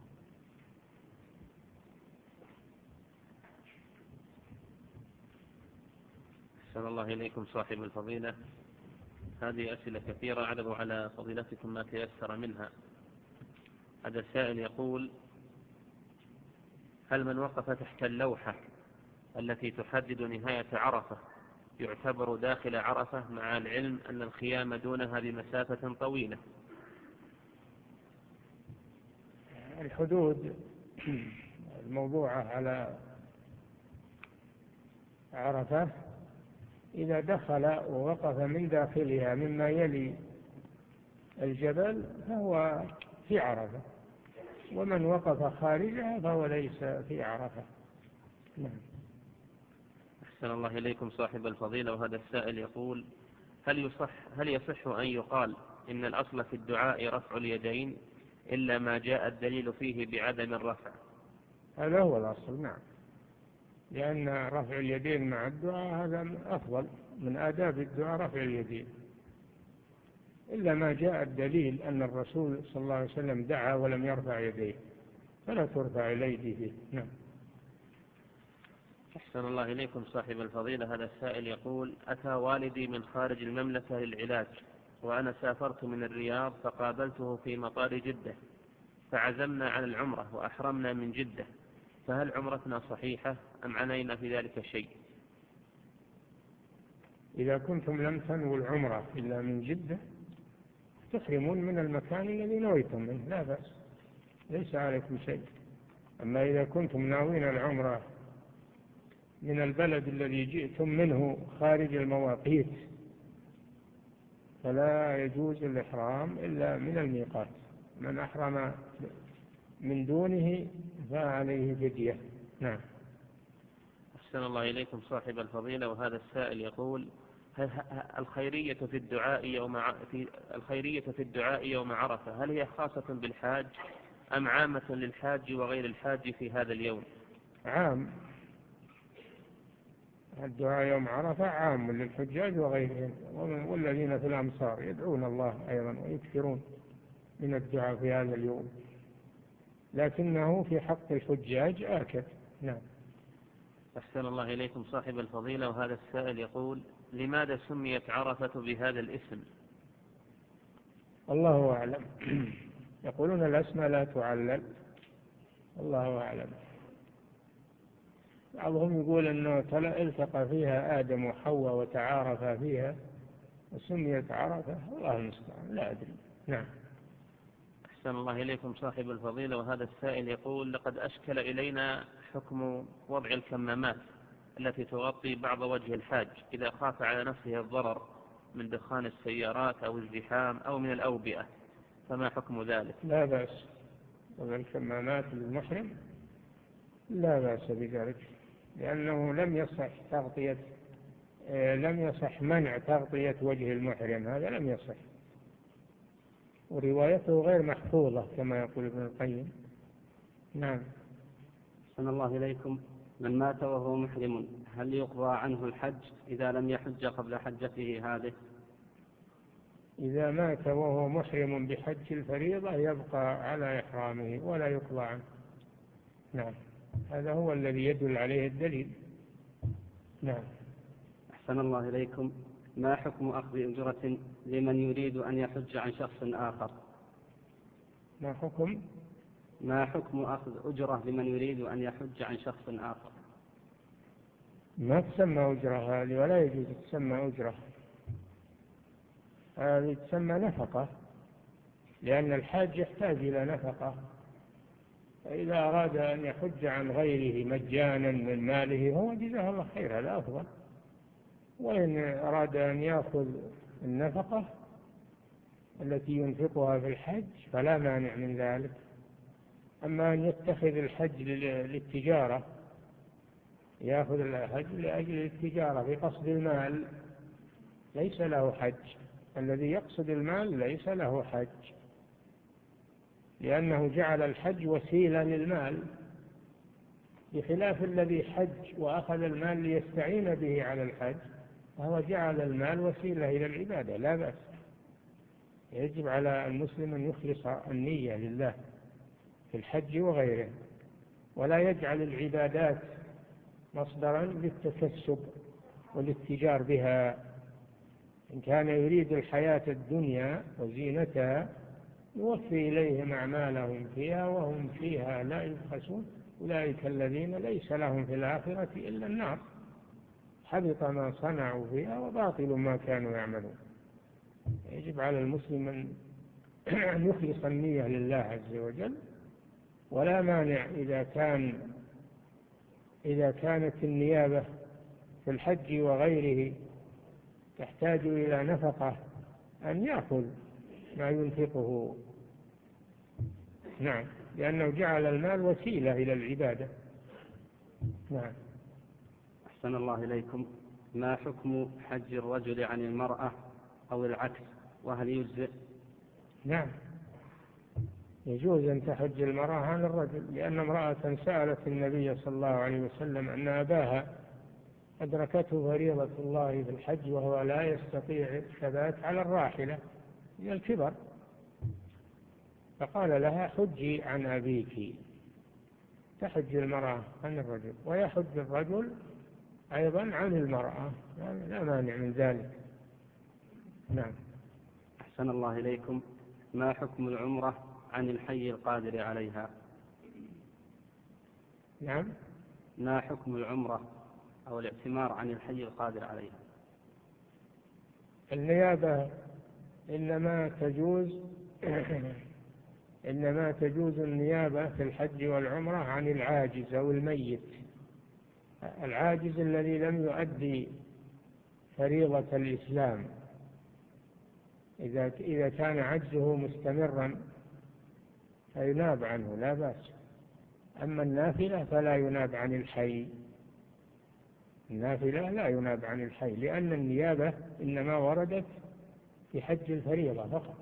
أحسن الله إليكم صاحب الفضيلة. هذه أسئلة كثيرة أعرض على فضيلتكم ما تيسر منها. هذا السائل يقول: هل من وقف تحت اللوحة التي تحدد نهاية عرفة يعتبر داخل عرفة مع العلم أن الخيام دونها بمسافة طويلة؟ الحدود الموضوعة على عرفة إذا دخل ووقف من داخلها مما يلي الجبل فهو في عرفة، ومن وقف خارجها فهو ليس في عرفة. نعم. أحسن الله إليكم صاحب الفضيلة. وهذا السائل يقول: هل يصح هل يصح أن يقال إن الأصل في الدعاء رفع اليدين إلا ما جاء الدليل فيه بعدم الرفع. هذا هو الأصل، نعم، لأن رفع اليدين مع الدعاء هذا أفضل من آداب الدعاء رفع اليدين، إلا ما جاء الدليل أن الرسول صلى الله عليه وسلم دعا ولم يرفع يديه فلا ترفع الأيدي. نعم. أحسن الله إليكم صاحب الفضيلة. هذا السائل يقول: أتى والدي من خارج المملكة للعلاج، وأنا سافرت من الرياض فقابلته في مطار جدة، فعزمنا على العمرة وأحرمنا من جدة، فهل عمرتنا صحيحة أم علينا في ذلك شيء؟ إذا كنتم لم تنووا العمرة إلا من جدة تحرمون من المكان الذي نويتم منه، لا بأس، ليس عليكم شيء. أما إذا كنتم ناوين العمرة من البلد الذي جئتم منه خارج المواقيت فلا يجوز الإحرام إلا من الميقات، من أحرم من دونه فعليه فدية. نعم. أحسن الله إليكم صاحب الفضيلة. وهذا السائل يقول: الخيرية في الدعاء يوم في الخيرية في الدعاء يوم عرفة هل هي خاصة بالحاج أم عامة للحاج وغير الحاج في هذا اليوم؟ عام، الدعاء يوم عرفة عام للحجاج وغيرهم، والذين في الأمصار يدعون الله أيضا ويكثرون من الدعاء في هذا اليوم، لكنه في حق الحجاج آكد. نعم. أحسن الله إليكم صاحب الفضيلة. وهذا السائل يقول: لماذا سميت عرفة بهذا الاسم؟ الله أعلم. يقولون الأسماء لا تعلل، الله أعلم. بعضهم يقول أنه التقى فيها آدم وحواء وتعارفا فيها وسميت عرفة، الله المستعان، لا أدري. نعم. أحسن الله إليكم صاحب الفضيلة. وهذا السائل يقول: لقد أشكل إلينا حكم وضع الكمامات التي تغطي بعض وجه الحاج إذا خاف على نفسه الضرر من دخان السيارات أو الزحام أو من الأوبئة، فما حكم ذلك؟ لا بأس، وضع الكمامات للمحرم لا بأس بذلك، لأنه لم يصح تغطية لم يصح منع تغطية وجه المحرم، هذا لم يصح، وروايته غير محفوظة كما يقول ابن القيم. نعم. أحسن الله إليكم. من مات وهو محرم هل يقضى عنه الحج إذا لم يحج قبل حجته هذه؟ إذا مات وهو محرم بحج الفريضة يبقى على إحرامه ولا يقضى عنه. نعم، هذا هو الذي يدل عليه الدليل. نعم. أحسن الله إليكم. ما حكم أخذ أجرة لمن يريد أن يحج عن شخص آخر؟ ما حكم ما حكم أخذ أجرة لمن يريد أن يحج عن شخص آخر؟ ما تسمى أجرة هذه، ولا يجوز تسمى أجرة، هذه تسمى نفقة، لأن الحاج يحتاج إلى نفقة، فإذا أراد أن يحج عن غيره مجانا من ماله هو جزاه الله خير، هذا أفضل. وإن أراد أن يأخذ النفقة التي ينفقها في الحج فلا مانع من ذلك. أما أن يتخذ الحج للتجارة، يأخذ الحج لأجل التجارة بقصد المال، ليس له حج. الذي يقصد المال ليس له حج، لأنه جعل الحج وسيلة للمال، بخلاف الذي حج وأخذ المال ليستعين به على الحج، فهو جعل المال وسيلة إلى العبادة، لا بأس. يجب على المسلم أن يخلص النية لله في الحج وغيره، ولا يجعل العبادات مصدرا للتكسب والاتجار بها. إن كان يريد الحياة الدنيا وزينتها يوفي إليهم أعمالهم فيها وهم فيها لا يبخسون، أولئك الذين ليس لهم في الآخرة إلا النار، حبط ما صنعوا فيها وباطل ما كانوا يعملون. يجب على المسلم أن يخلص النية لله عز وجل، ولا مانع إذا كان إذا كانت النيابة في الحج وغيره تحتاج إلى نفقة أن يأخذ ما ينفقه. نعم، لأنه جعل المال وسيلة إلى العبادة. نعم. أحسن الله إليكم. ما حكم حج الرجل عن المرأة أو العكس، وهل يجزئ نعم، يجوز أن تحج المرأة عن الرجل، لأن امرأة سألت النبي صلى الله عليه وسلم أن أباها أدركته فريضة الله في الحج وهو لا يستطيع الثبات على الراحلة من الكبر، فقال لها حجي عن أبيك. تحج المرأة عن الرجل، ويحج الرجل أيضا عن المرأة، لا مانع من ذلك. نعم. أحسن الله إليكم. ما حكم العمرة عن الحي القادر عليها؟ نعم. ما حكم العمرة أو الاعتمار عن الحي القادر عليها؟ النيابة إنما تجوز إنما تجوز النيابة في الحج والعمرة عن العاجز أو الميت. العاجز الذي لم يؤدي فريضة الإسلام، إذا إذا كان عجزه مستمرا فيناب عنه لا بأس. أما النافلة فلا يناب عن الحي، النافلة لا يناب عن الحي، لأن النيابة إنما وردت في حج الفريضة فقط.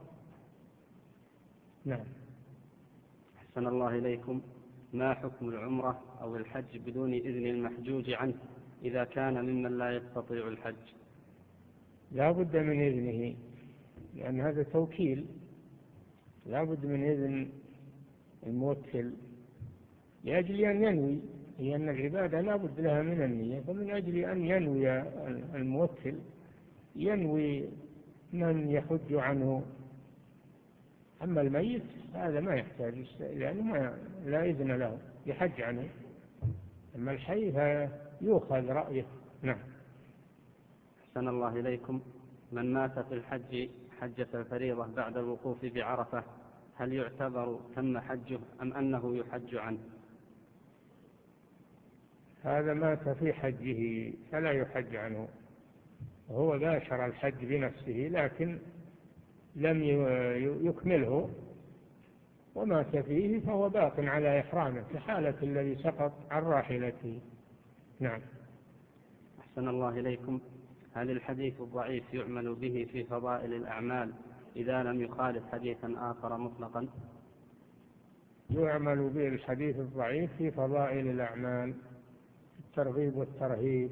نعم. أحسن الله إليكم. ما حكم العمرة أو الحج بدون إذن المحجوج عنه إذا كان ممن لا يستطيع الحج؟ لا بد من إذنه، لأن هذا توكيل، لا بد من إذن الموكل لأجل أن ينوي، لأن العبادة لا بد لها من النية، فمن أجل أن ينوي الموكل ينوي من يحج عنه. أما الميت هذا ما يحتاج، لأنه ما لا إذن له يحج عنه. أما الحي فيؤخذ رأيه. نعم. أحسن الله إليكم. من مات في الحج حجة الفريضة بعد الوقوف بعرفة هل يعتبر تم حجه أم أنه يحج عنه؟ هذا مات في حجه فلا يحج عنه، هو باشر الحج بنفسه لكن لم يكمله ومات فيه، فهو باق على إحرامه كحالة الذي سقط عن راحلته. نعم. أحسن الله إليكم. هل الحديث الضعيف يعمل به في فضائل الأعمال إذا لم يخالف حديثا آخر مطلقا؟ يعمل به الحديث الضعيف في فضائل الأعمال، الترغيب والترهيب،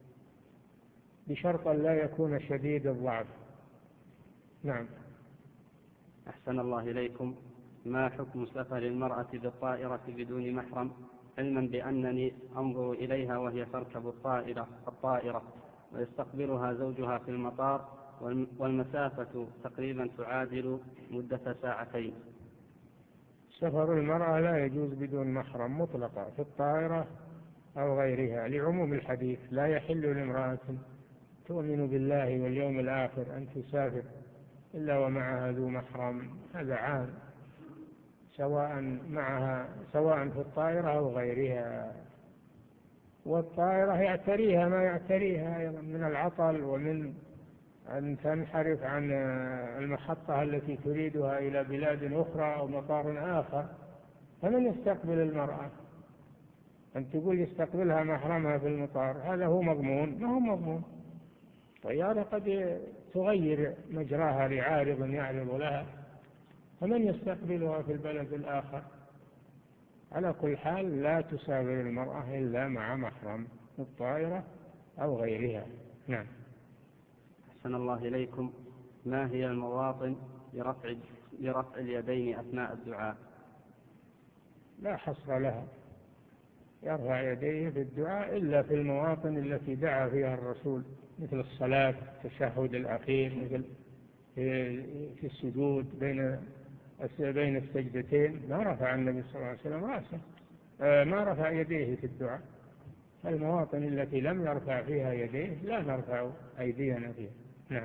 بشرط لا يكون شديد الضعف. نعم. أحسن الله إليكم. ما حكم سفر المرأة بالطائرة بدون محرم، علما بأنني أنظر إليها وهي تركب الطائرة الطائرة ويستقبلها زوجها في المطار، والمسافة تقريبا تعادل مدة ساعتين؟ سفر المرأة لا يجوز بدون محرم مطلقا في الطائرة أو غيرها، لعموم الحديث: لا يحل لامرأة تؤمن بالله واليوم الآخر أن تسافر إلا ومعها ذو محرم. هذا عام، سواء معها سواء في الطائرة أو غيرها. والطائرة يعتريها ما يعتريها من العطل، ومن أن تنحرف عن المحطة التي تريدها إلى بلاد أخرى أو مطار آخر. فمن يستقبل المرأة؟ أن تقول يستقبلها محرمها في المطار، هذا هو مضمون؟ ما هو مضمون. الطيارة قد تغير مجراها لعارض يعرض لها، فمن يستقبلها في البلد الآخر؟ على كل حال لا تسافر المرأة إلا مع محرم في الطائرة أو غيرها. نعم. أحسن الله إليكم. ما هي المواطن لرفع, لرفع اليدين أثناء الدعاء؟ لا حصر لها، يرفع يديه في الدعاء إلا في المواطن التي دعا فيها الرسول، مثل الصلاة، التشهد الأخير، مثل في السجود بين بين السجدتين ما رفع النبي صلى الله عليه وسلم رأسه، ما رفع يديه في الدعاء. المواطن التي لم يرفع فيها يديه لا نرفع أيدينا فيها. نعم.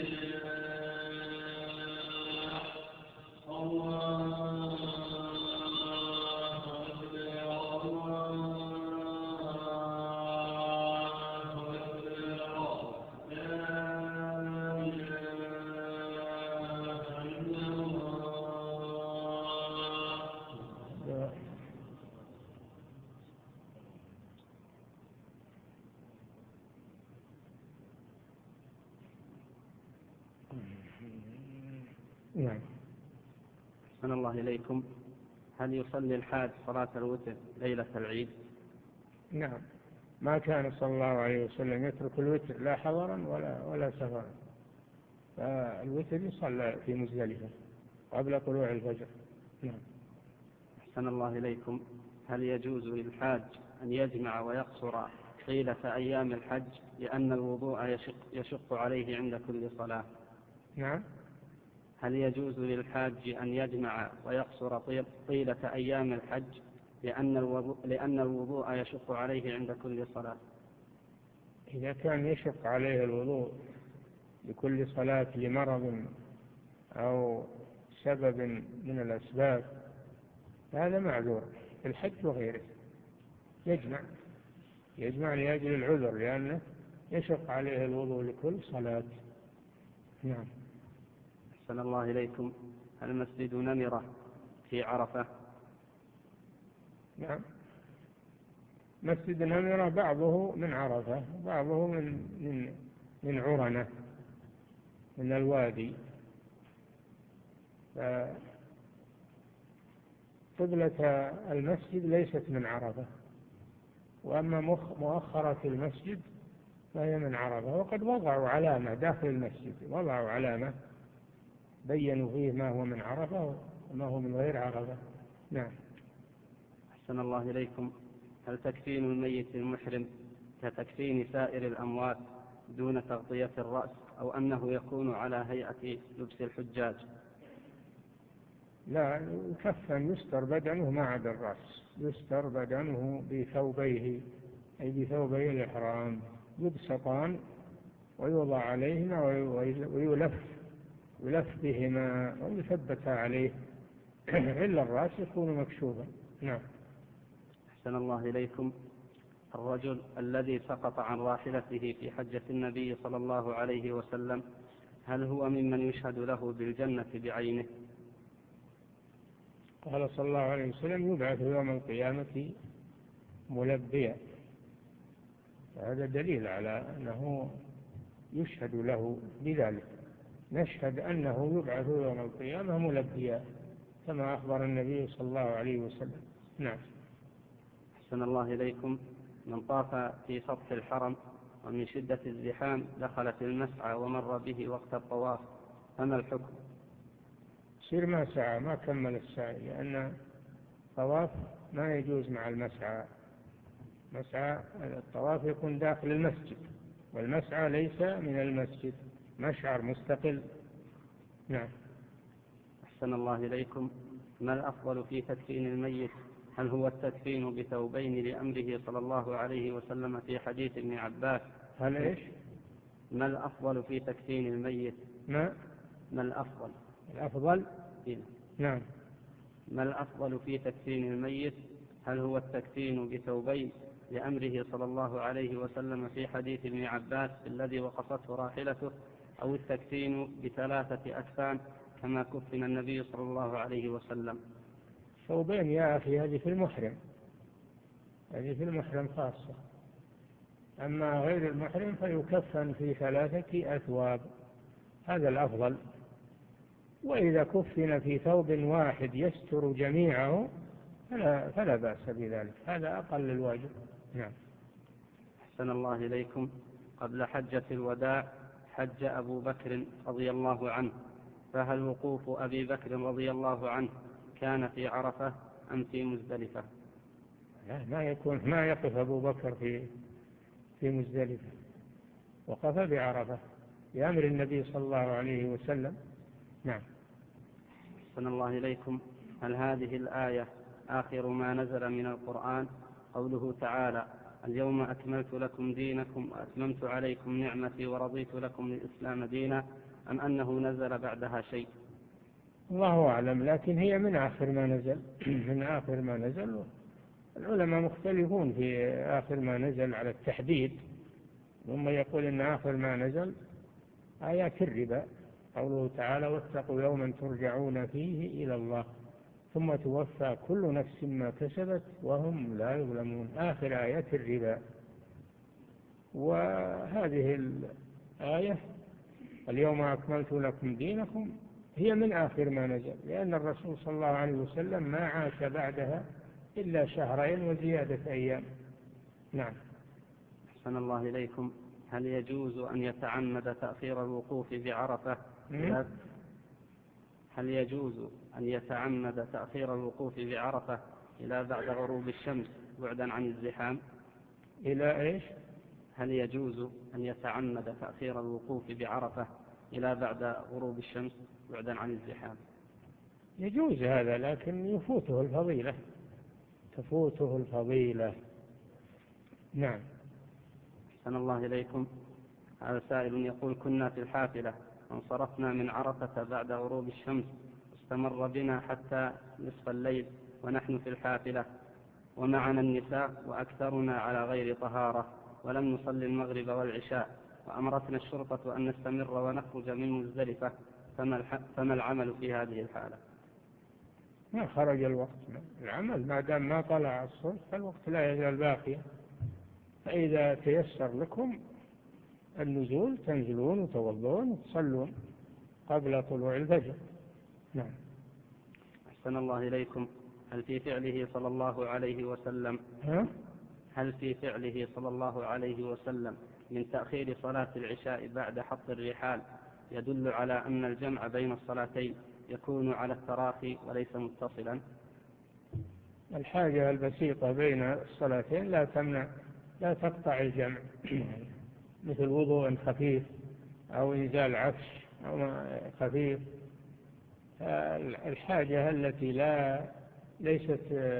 نعم. أحسن الله إليكم، هل يصلي الحاج صلاة الوتر ليلة العيد؟ نعم، ما كان صلى الله عليه وسلم يترك الوتر لا حضرا ولا ولا سفرا، فالوتر يصلى في مزدلفة قبل طلوع الفجر. نعم. أحسن الله إليكم، هل يجوز للحاج أن يجمع ويقصر طيلة أيام الحج لأن الوضوء يشق, يشق عليه عند كل صلاة؟ نعم. هل يجوز للحاج أن يجمع ويقصر طيلة أيام الحج لأن الوضوء, لأن الوضوء يشق عليه عند كل صلاة؟ إذا كان يشق عليه الوضوء لكل صلاة لمرض أو سبب من الأسباب هذا معذور في الحج وغيره، يجمع يجمع لأجل العذر لأنه يشق عليه الوضوء لكل صلاة. نعم. أحسن الله إليكم، هل مسجد نمرة في عرفة؟ نعم، مسجد نمرة بعضه من عرفة بعضه من من من عرنة من الوادي، قبلة المسجد ليست من عرفة، وأما مؤخرة المسجد فهي من عرفة، وقد وضعوا علامة داخل المسجد، وضعوا علامة بيّنوا فيه ما هو من عرفة وما هو من غير عرفة. نعم. أحسن الله إليكم، هل تكفين الميت المحرم كتكفين سائر الأموات دون تغطية الرأس، أو أنه يكون على هيئة لبس الحجاج؟ لا، يكفن يستر بدنه ما عدا الرأس، يستر بدنه بثوبيه أي بثوبي الإحرام، يبسطان ويوضع عليهما ويلف يلف بهما ويثبت عليه إلا الرأس يكون مكشوفا. نعم. أحسن الله إليكم، الرجل الذي سقط عن راحلته في حجة النبي صلى الله عليه وسلم هل هو ممن يشهد له بالجنة بعينه؟ قال صلى الله عليه وسلم يبعث يوم القيامة ملبيا، هذا دليل على أنه يشهد له بذلك، نشهد أنه يبعث يوم القيامة ملبيا كما أخبر النبي صلى الله عليه وسلم. نعم. أحسن الله إليكم، من طاف في سطح الحرم ومن شدة الزحام دخل في المسعى ومر به وقت الطواف فما الحكم؟ يصير ما سعى ما كمل السعي، لأن الطواف ما يجوز مع المسعى، مسعى الطواف يكون داخل المسجد والمسعى ليس من المسجد، مشعر مستقل. نعم. أحسن الله إليكم، ما الأفضل في تكفين الميت؟ هل هو التكفين بثوبين لأمره صلى الله عليه وسلم في حديث ابن عباس؟ هل إيش؟ ما الأفضل في تكفين الميت؟ ما ما الأفضل؟ الأفضل؟ إيه؟ نعم. ما الأفضل في تكفين الميت؟ هل هو التكفين بثوبين لأمره صلى الله عليه وسلم في حديث ابن عباس الذي وقصته راحلته، أو التكفين بثلاثة أكفان كما كفن النبي صلى الله عليه وسلم؟ ثوبين يا أخي، هذه في المحرم، هذه في المحرم خاصة، أما غير المحرم فيكفن في ثلاثة أثواب، هذا الأفضل. وإذا كفن في ثوب واحد يستر جميعه فلا, فلا بأس بذلك، هذا أقل الواجب. نعم. أحسن الله إليكم، قبل حجة الوداع حج أبو بكر رضي الله عنه، فهل وقوف أبي بكر رضي الله عنه كان في عرفة أم في مزدلفة؟ لا، ما يكون ما يقف أبو بكر في في مزدلفة، وقف بعرفة بأمر النبي صلى الله عليه وسلم. نعم. أحسن الله إليكم، هل هذه الآية آخر ما نزل من القرآن؟ قوله تعالى: اليوم أكملت لكم دينكم وأتممت عليكم نعمتي ورضيت لكم الإسلام دينا، أم أنه نزل بعدها شيء؟ الله أعلم، لكن هي من آخر ما نزل من آخر ما نزل. العلماء مختلفون في آخر ما نزل على التحديد، ثم يقول إن آخر ما نزل آيات الربا، قوله تعالى واتقوا يوما ترجعون فيه إلى الله ثم توفى كل نفس ما كسبت وهم لا يظلمون، آخر آيات الربا. وهذه الآية اليوم أكملت لكم دينكم هي من آخر ما نزل، لأن الرسول صلى الله عليه وسلم ما عاش بعدها إلا شهرين وزيادة أيام. نعم. أحسن الله إليكم. هل يجوز أن يتعمد تأخير الوقوف بعرفة إلى هل يجوز أن يتعمد تأخير الوقوف بعرفة إلى بعد غروب الشمس بعدا عن الزحام؟ إلى إيش؟ هل يجوز أن يتعمد تأخير الوقوف بعرفة إلى بعد غروب الشمس بعدا عن الزحام؟ يجوز هذا، لكن يفوته الفضيلة، تفوته الفضيلة. نعم. أحسن الله إليكم. هذا سائل يقول كنا في الحافلة وانصرفنا من عرفة بعد غروب الشمس، استمر بنا حتى نصف الليل ونحن في الحافلة ومعنا النساء وأكثرنا على غير طهارة، ولم نصلي المغرب والعشاء، وأمرتنا الشرطة أن نستمر ونخرج من مزدلفة، فما العمل في هذه الحالة؟ ما خرج الوقت، العمل ما دام ما طلع الصبح فالوقت لا يزال باقيا، فإذا تيسر لكم النزول تنزلون وتوضون وتصلون قبل طلوع الفجر. نعم. أحسن الله إليكم. هل في فعله صلى الله عليه وسلم ها؟ هل في فعله صلى الله عليه وسلم من تأخير صلاة العشاء بعد حط الرحال يدل على أن الجمع بين الصلاتين يكون على التراخي وليس متصلا؟ الحاجة البسيطة بين الصلاتين لا تمنع، لا تقطع الجمع، مثل وضوء خفيف أو إنزال عفش أو خفيف. الحاجة التي لا ليست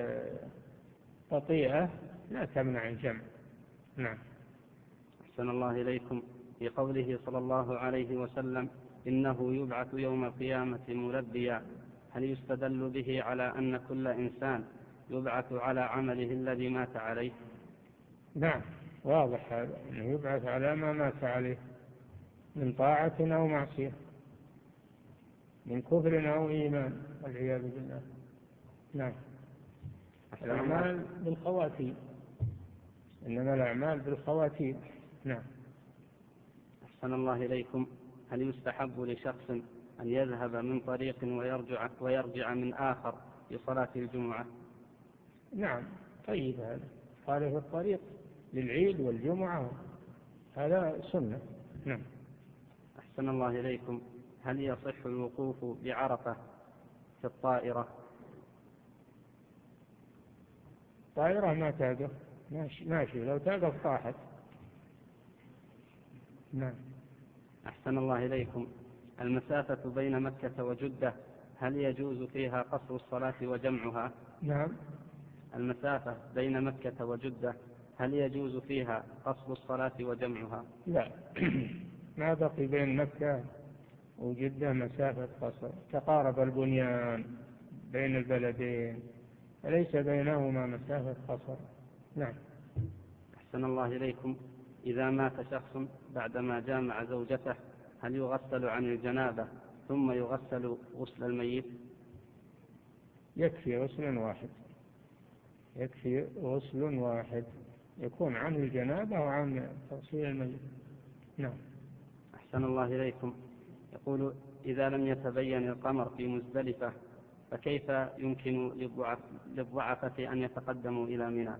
بطيئة لا تمنع الجمع. نعم. أحسن الله إليكم. في قوله صلى الله عليه وسلم إنه يبعث يوم القيامة ملبيا، هل يستدل به على أن كل إنسان يبعث على عمله الذي مات عليه؟ نعم، واضح هذا، أنه يبعث على ما مات عليه من طاعة أو معصية، من كفر أو إيمان والعياذ بالله. نعم. الأعمال بالخواتيم، إنما الأعمال بالخواتيم. نعم. أحسن الله إليكم. هل يستحب لشخص أن يذهب من طريق ويرجع, ويرجع من آخر لصلاة الجمعة؟ نعم، طيب، هذا قال في الطريق للعيد والجمعة هذا سنة. نعم. أحسن الله إليكم. هل يصح الوقوف بعرفة في الطائرة؟ طائرة ما تقف، ماشي, ماشي لو تقف طاحت. نعم. أحسن الله إليكم. المسافة بين مكة وجدة هل يجوز فيها قصر الصلاة وجمعها؟ نعم. المسافة بين مكة وجدة هل يجوز فيها قصر الصلاة وجمعها؟ لا ما بقي بين مكة وجدة مسافة قصر، تقارب البنيان بين البلدين فليس بينهما مسافة قصر. نعم. أحسن الله إليكم. إذا مات شخص بعدما جامع زوجته هل يغسل عن الجنابة ثم يغسل غسل الميت؟ يكفي غسل واحد، يكفي غسل واحد يكون عن الجنابة وعن تغسيل الميت. نعم. أحسن الله إليكم. يقول إذا لم يتبين القمر في مزدلفة فكيف يمكن للضعفة أن يتقدموا إلى منى؟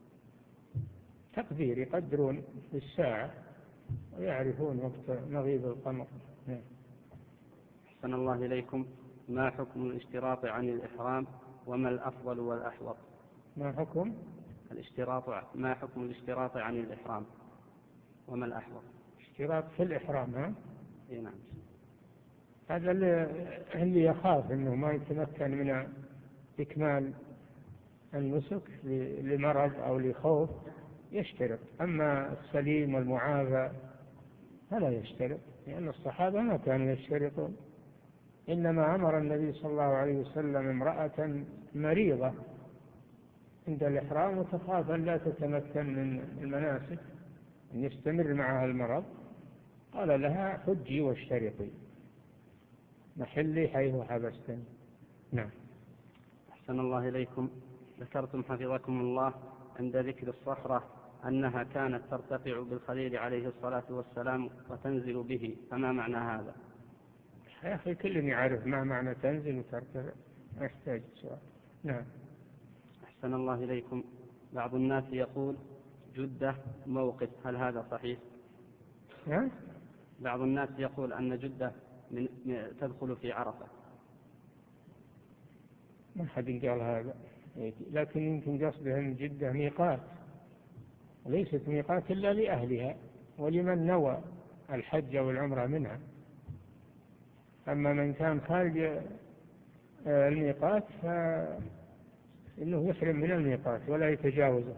تقدير، يقدرون بالساعة ويعرفون وقت مغيب القمر. نعم. أحسن الله إليكم. ما حكم الاشتراط عن الإحرام وما الأفضل والأحوط؟ ما حكم الاشتراط ما حكم الاشتراط عن الإحرام وما الأحوط؟ اشتراط في الإحرام. ها؟ إيه نعم. هذا اللي يخاف أنه ما يتمكن من إكمال النسك لمرض أو لخوف يشترط، أما السليم والمعافى فلا يشترط. لأن الصحابة ما كانوا يشترطون، إنما أمر النبي صلى الله عليه وسلم امرأة مريضة عند الإحرام وتخاف أن لا تتمكن من المناسك أن يستمر معها المرض، قال لها حجي واشترطي محلي حيث حبستني. نعم. أحسن الله إليكم. ذكرتم حفظكم الله عند ذكر الصخرة أنها كانت ترتفع بالخليل عليه الصلاة والسلام وتنزل به، فما معنى هذا؟ يا أخي كل يعرف ما معنى تنزل وترتفع، ما يحتاج سؤال. نعم. أحسن الله إليكم. بعض الناس يقول جدة موقف، هل هذا صحيح؟ نعم. بعض الناس يقول أن جدة من تدخل في عرفة. ما حد قال هذا، لكن يمكن قصده أن جدة ميقات، ليست ميقات إلا لأهلها ولمن نوى الحج والعمرة منها. أما من كان خارج الميقات فإنه يحرم من الميقات ولا يتجاوزه،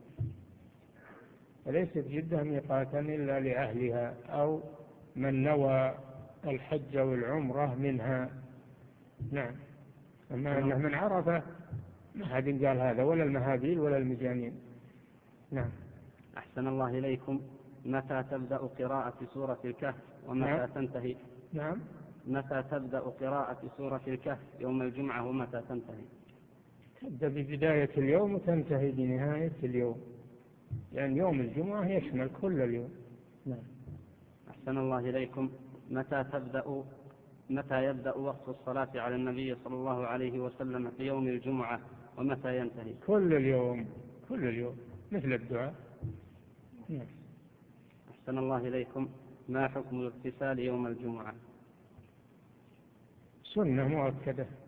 وليست جدة ميقاتا إلا لأهلها أو من نوى الحج والعمرة منها. نعم. أما أنه من عرفة ما حد قال هذا، ولا المهابيل ولا المجانين. نعم. أحسن الله إليكم. متى تبدأ قراءة سورة الكهف ومتى نعم. تنتهي؟ نعم. متى تبدأ قراءة سورة الكهف يوم الجمعة ومتى تنتهي؟ تبدأ ببداية اليوم وتنتهي بنهاية اليوم، لأن يعني يوم الجمعة يشمل كل اليوم. نعم. أحسن الله إليكم. متى تبدأ متى يبدأ وقت الصلاة على النبي صلى الله عليه وسلم في يوم الجمعة ومتى ينتهي؟ كل اليوم، كل اليوم مثل الدعاء. نعم. أحسن الله إليكم. ما حكم الاغتسال يوم الجمعة؟ سنة مؤكدة.